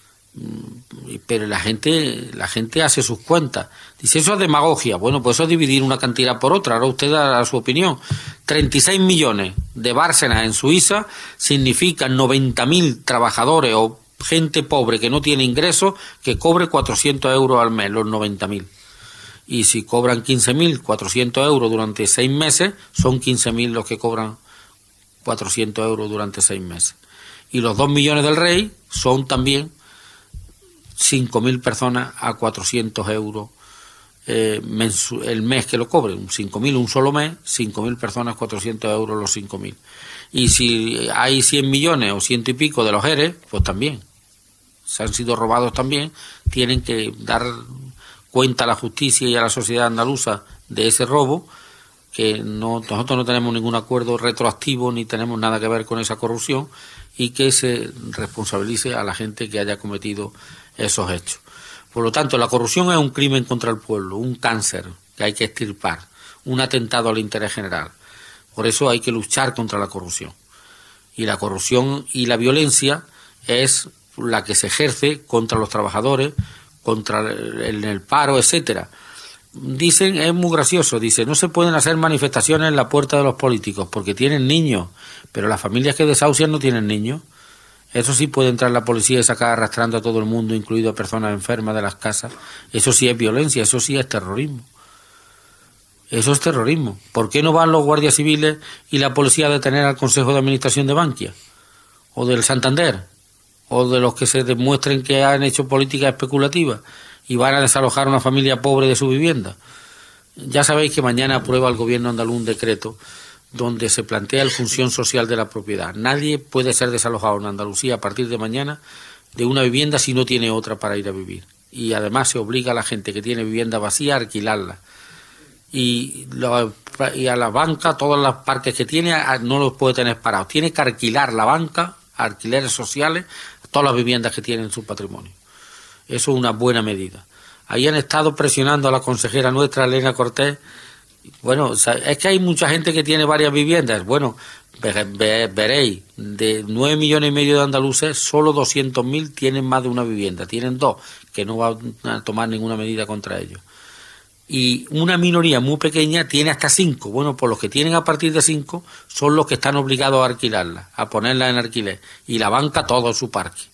pero la gente hace sus cuentas. Dice: eso es demagogia. Bueno, pues eso es dividir una cantidad por otra. Ahora usted da su opinión. 36 millones de Bárcenas en Suiza significan 90.000 trabajadores o gente pobre que no tiene ingresos que cobre 400 euros al mes, los 90.000. Y si cobran 15.400 euros durante 6 meses, son 15.000 los que cobran 400 euros durante 6 meses. Y los 2 millones del rey son también 5.000 personas a 400 euros el mes que lo cobren. 5.000 un solo mes, 5.000 personas, 400 euros los 5.000. Y si hay 100 millones o 100 y pico de los ERE, pues también se han sido robados también. Tienen que dar cuenta a la justicia y a la sociedad andaluza de ese robo, que nosotros no tenemos ningún acuerdo retroactivo ni tenemos nada que ver con esa corrupción, y que se responsabilice a la gente que haya cometido esos hechos. Por lo tanto, la corrupción es un crimen contra el pueblo, un cáncer que hay que extirpar, un atentado al interés general. Por eso hay que luchar contra la corrupción. Y la corrupción y la violencia es la que se ejerce contra los trabajadores, contra el paro, etcétera. Dicen, es muy gracioso, dice: no se pueden hacer manifestaciones en la puerta de los políticos porque tienen niños, pero las familias que desahucian no tienen niños. Eso sí puede entrar la policía y sacar arrastrando a todo el mundo, incluido a personas enfermas de las casas. Eso sí es violencia, eso sí es terrorismo. Eso es terrorismo. ¿Por qué no van los guardias civiles y la policía a detener al Consejo de Administración de Bankia? ¿O del Santander? ¿O de los que se demuestren que han hecho políticas especulativas y van a desalojar a una familia pobre de su vivienda? Ya sabéis que mañana aprueba el gobierno andaluz un decreto donde se plantea la función social de la propiedad. Nadie puede ser desalojado en Andalucía a partir de mañana de una vivienda si no tiene otra para ir a vivir. Y además se obliga a la gente que tiene vivienda vacía a alquilarla. Y a la banca, todos los parques que tiene, no los puede tener parados. Tiene que alquilar la banca, alquileres sociales, todas las viviendas que tiene en su patrimonio. Eso es una buena medida. Ahí han estado presionando a la consejera nuestra, Elena Cortés, Bueno, o sea, es que hay mucha gente que tiene varias viviendas. Bueno, veréis, de 9,5 millones de andaluces, solo 200.000 tienen más de una vivienda. Tienen 2, que no van a tomar ninguna medida contra ellos. Y una minoría muy pequeña tiene hasta 5. Bueno, pues los que tienen a partir de 5 son los que están obligados a alquilarla, a ponerla en alquiler. Y la banca todo su parque.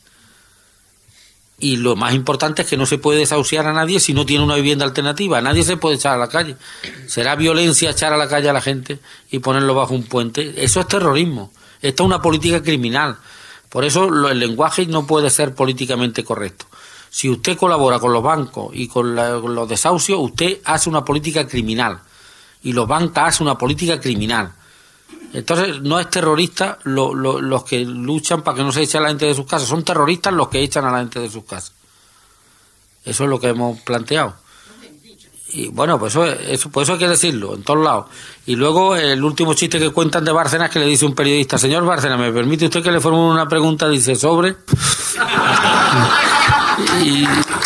Y lo más importante es que no se puede desahuciar a nadie si no tiene una vivienda alternativa. Nadie se puede echar a la calle. Será violencia echar a la calle a la gente y ponerlo bajo un puente. Eso es terrorismo. Esta es una política criminal. Por eso el lenguaje no puede ser políticamente correcto. Si usted colabora con los bancos y con los desahucios, usted hace una política criminal. Y los bancos hacen una política criminal. Entonces no es terrorista los que luchan para que no se eche a la gente de sus casas, son terroristas los que echan a la gente de sus casas. Eso es lo que hemos planteado. Y bueno, pues eso hay que decirlo en todos lados. Y luego el último chiste que cuentan de Bárcenas, que le dice un periodista: señor Bárcenas, ¿me permite usted que le formule una pregunta? Dice: sobre. Y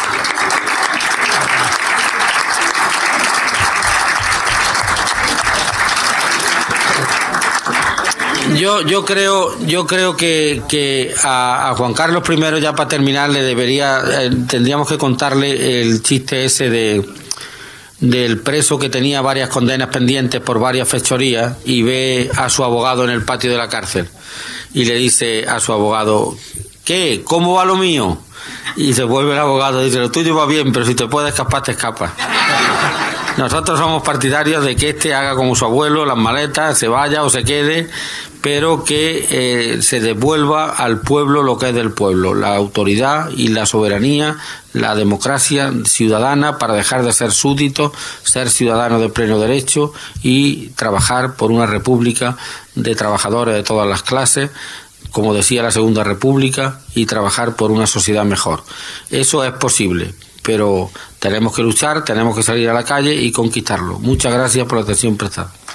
Yo creo que a Juan Carlos I, ya para terminar, tendríamos que contarle el chiste ese del preso que tenía varias condenas pendientes por varias fechorías y ve a su abogado en el patio de la cárcel y le dice a su abogado: ¿qué? ¿Cómo va lo mío? Y se vuelve el abogado y dice: lo tuyo va bien, pero si te puedes escapar, te escapas. Nosotros somos partidarios de que este haga como su abuelo, las maletas, se vaya o se quede, pero que se devuelva al pueblo lo que es del pueblo, la autoridad y la soberanía, la democracia ciudadana, para dejar de ser súbditos, ser ciudadanos de pleno derecho y trabajar por una república de trabajadores de todas las clases, como decía la Segunda República, y trabajar por una sociedad mejor. Eso es posible, pero tenemos que luchar, tenemos que salir a la calle y conquistarlo. Muchas gracias por la atención prestada.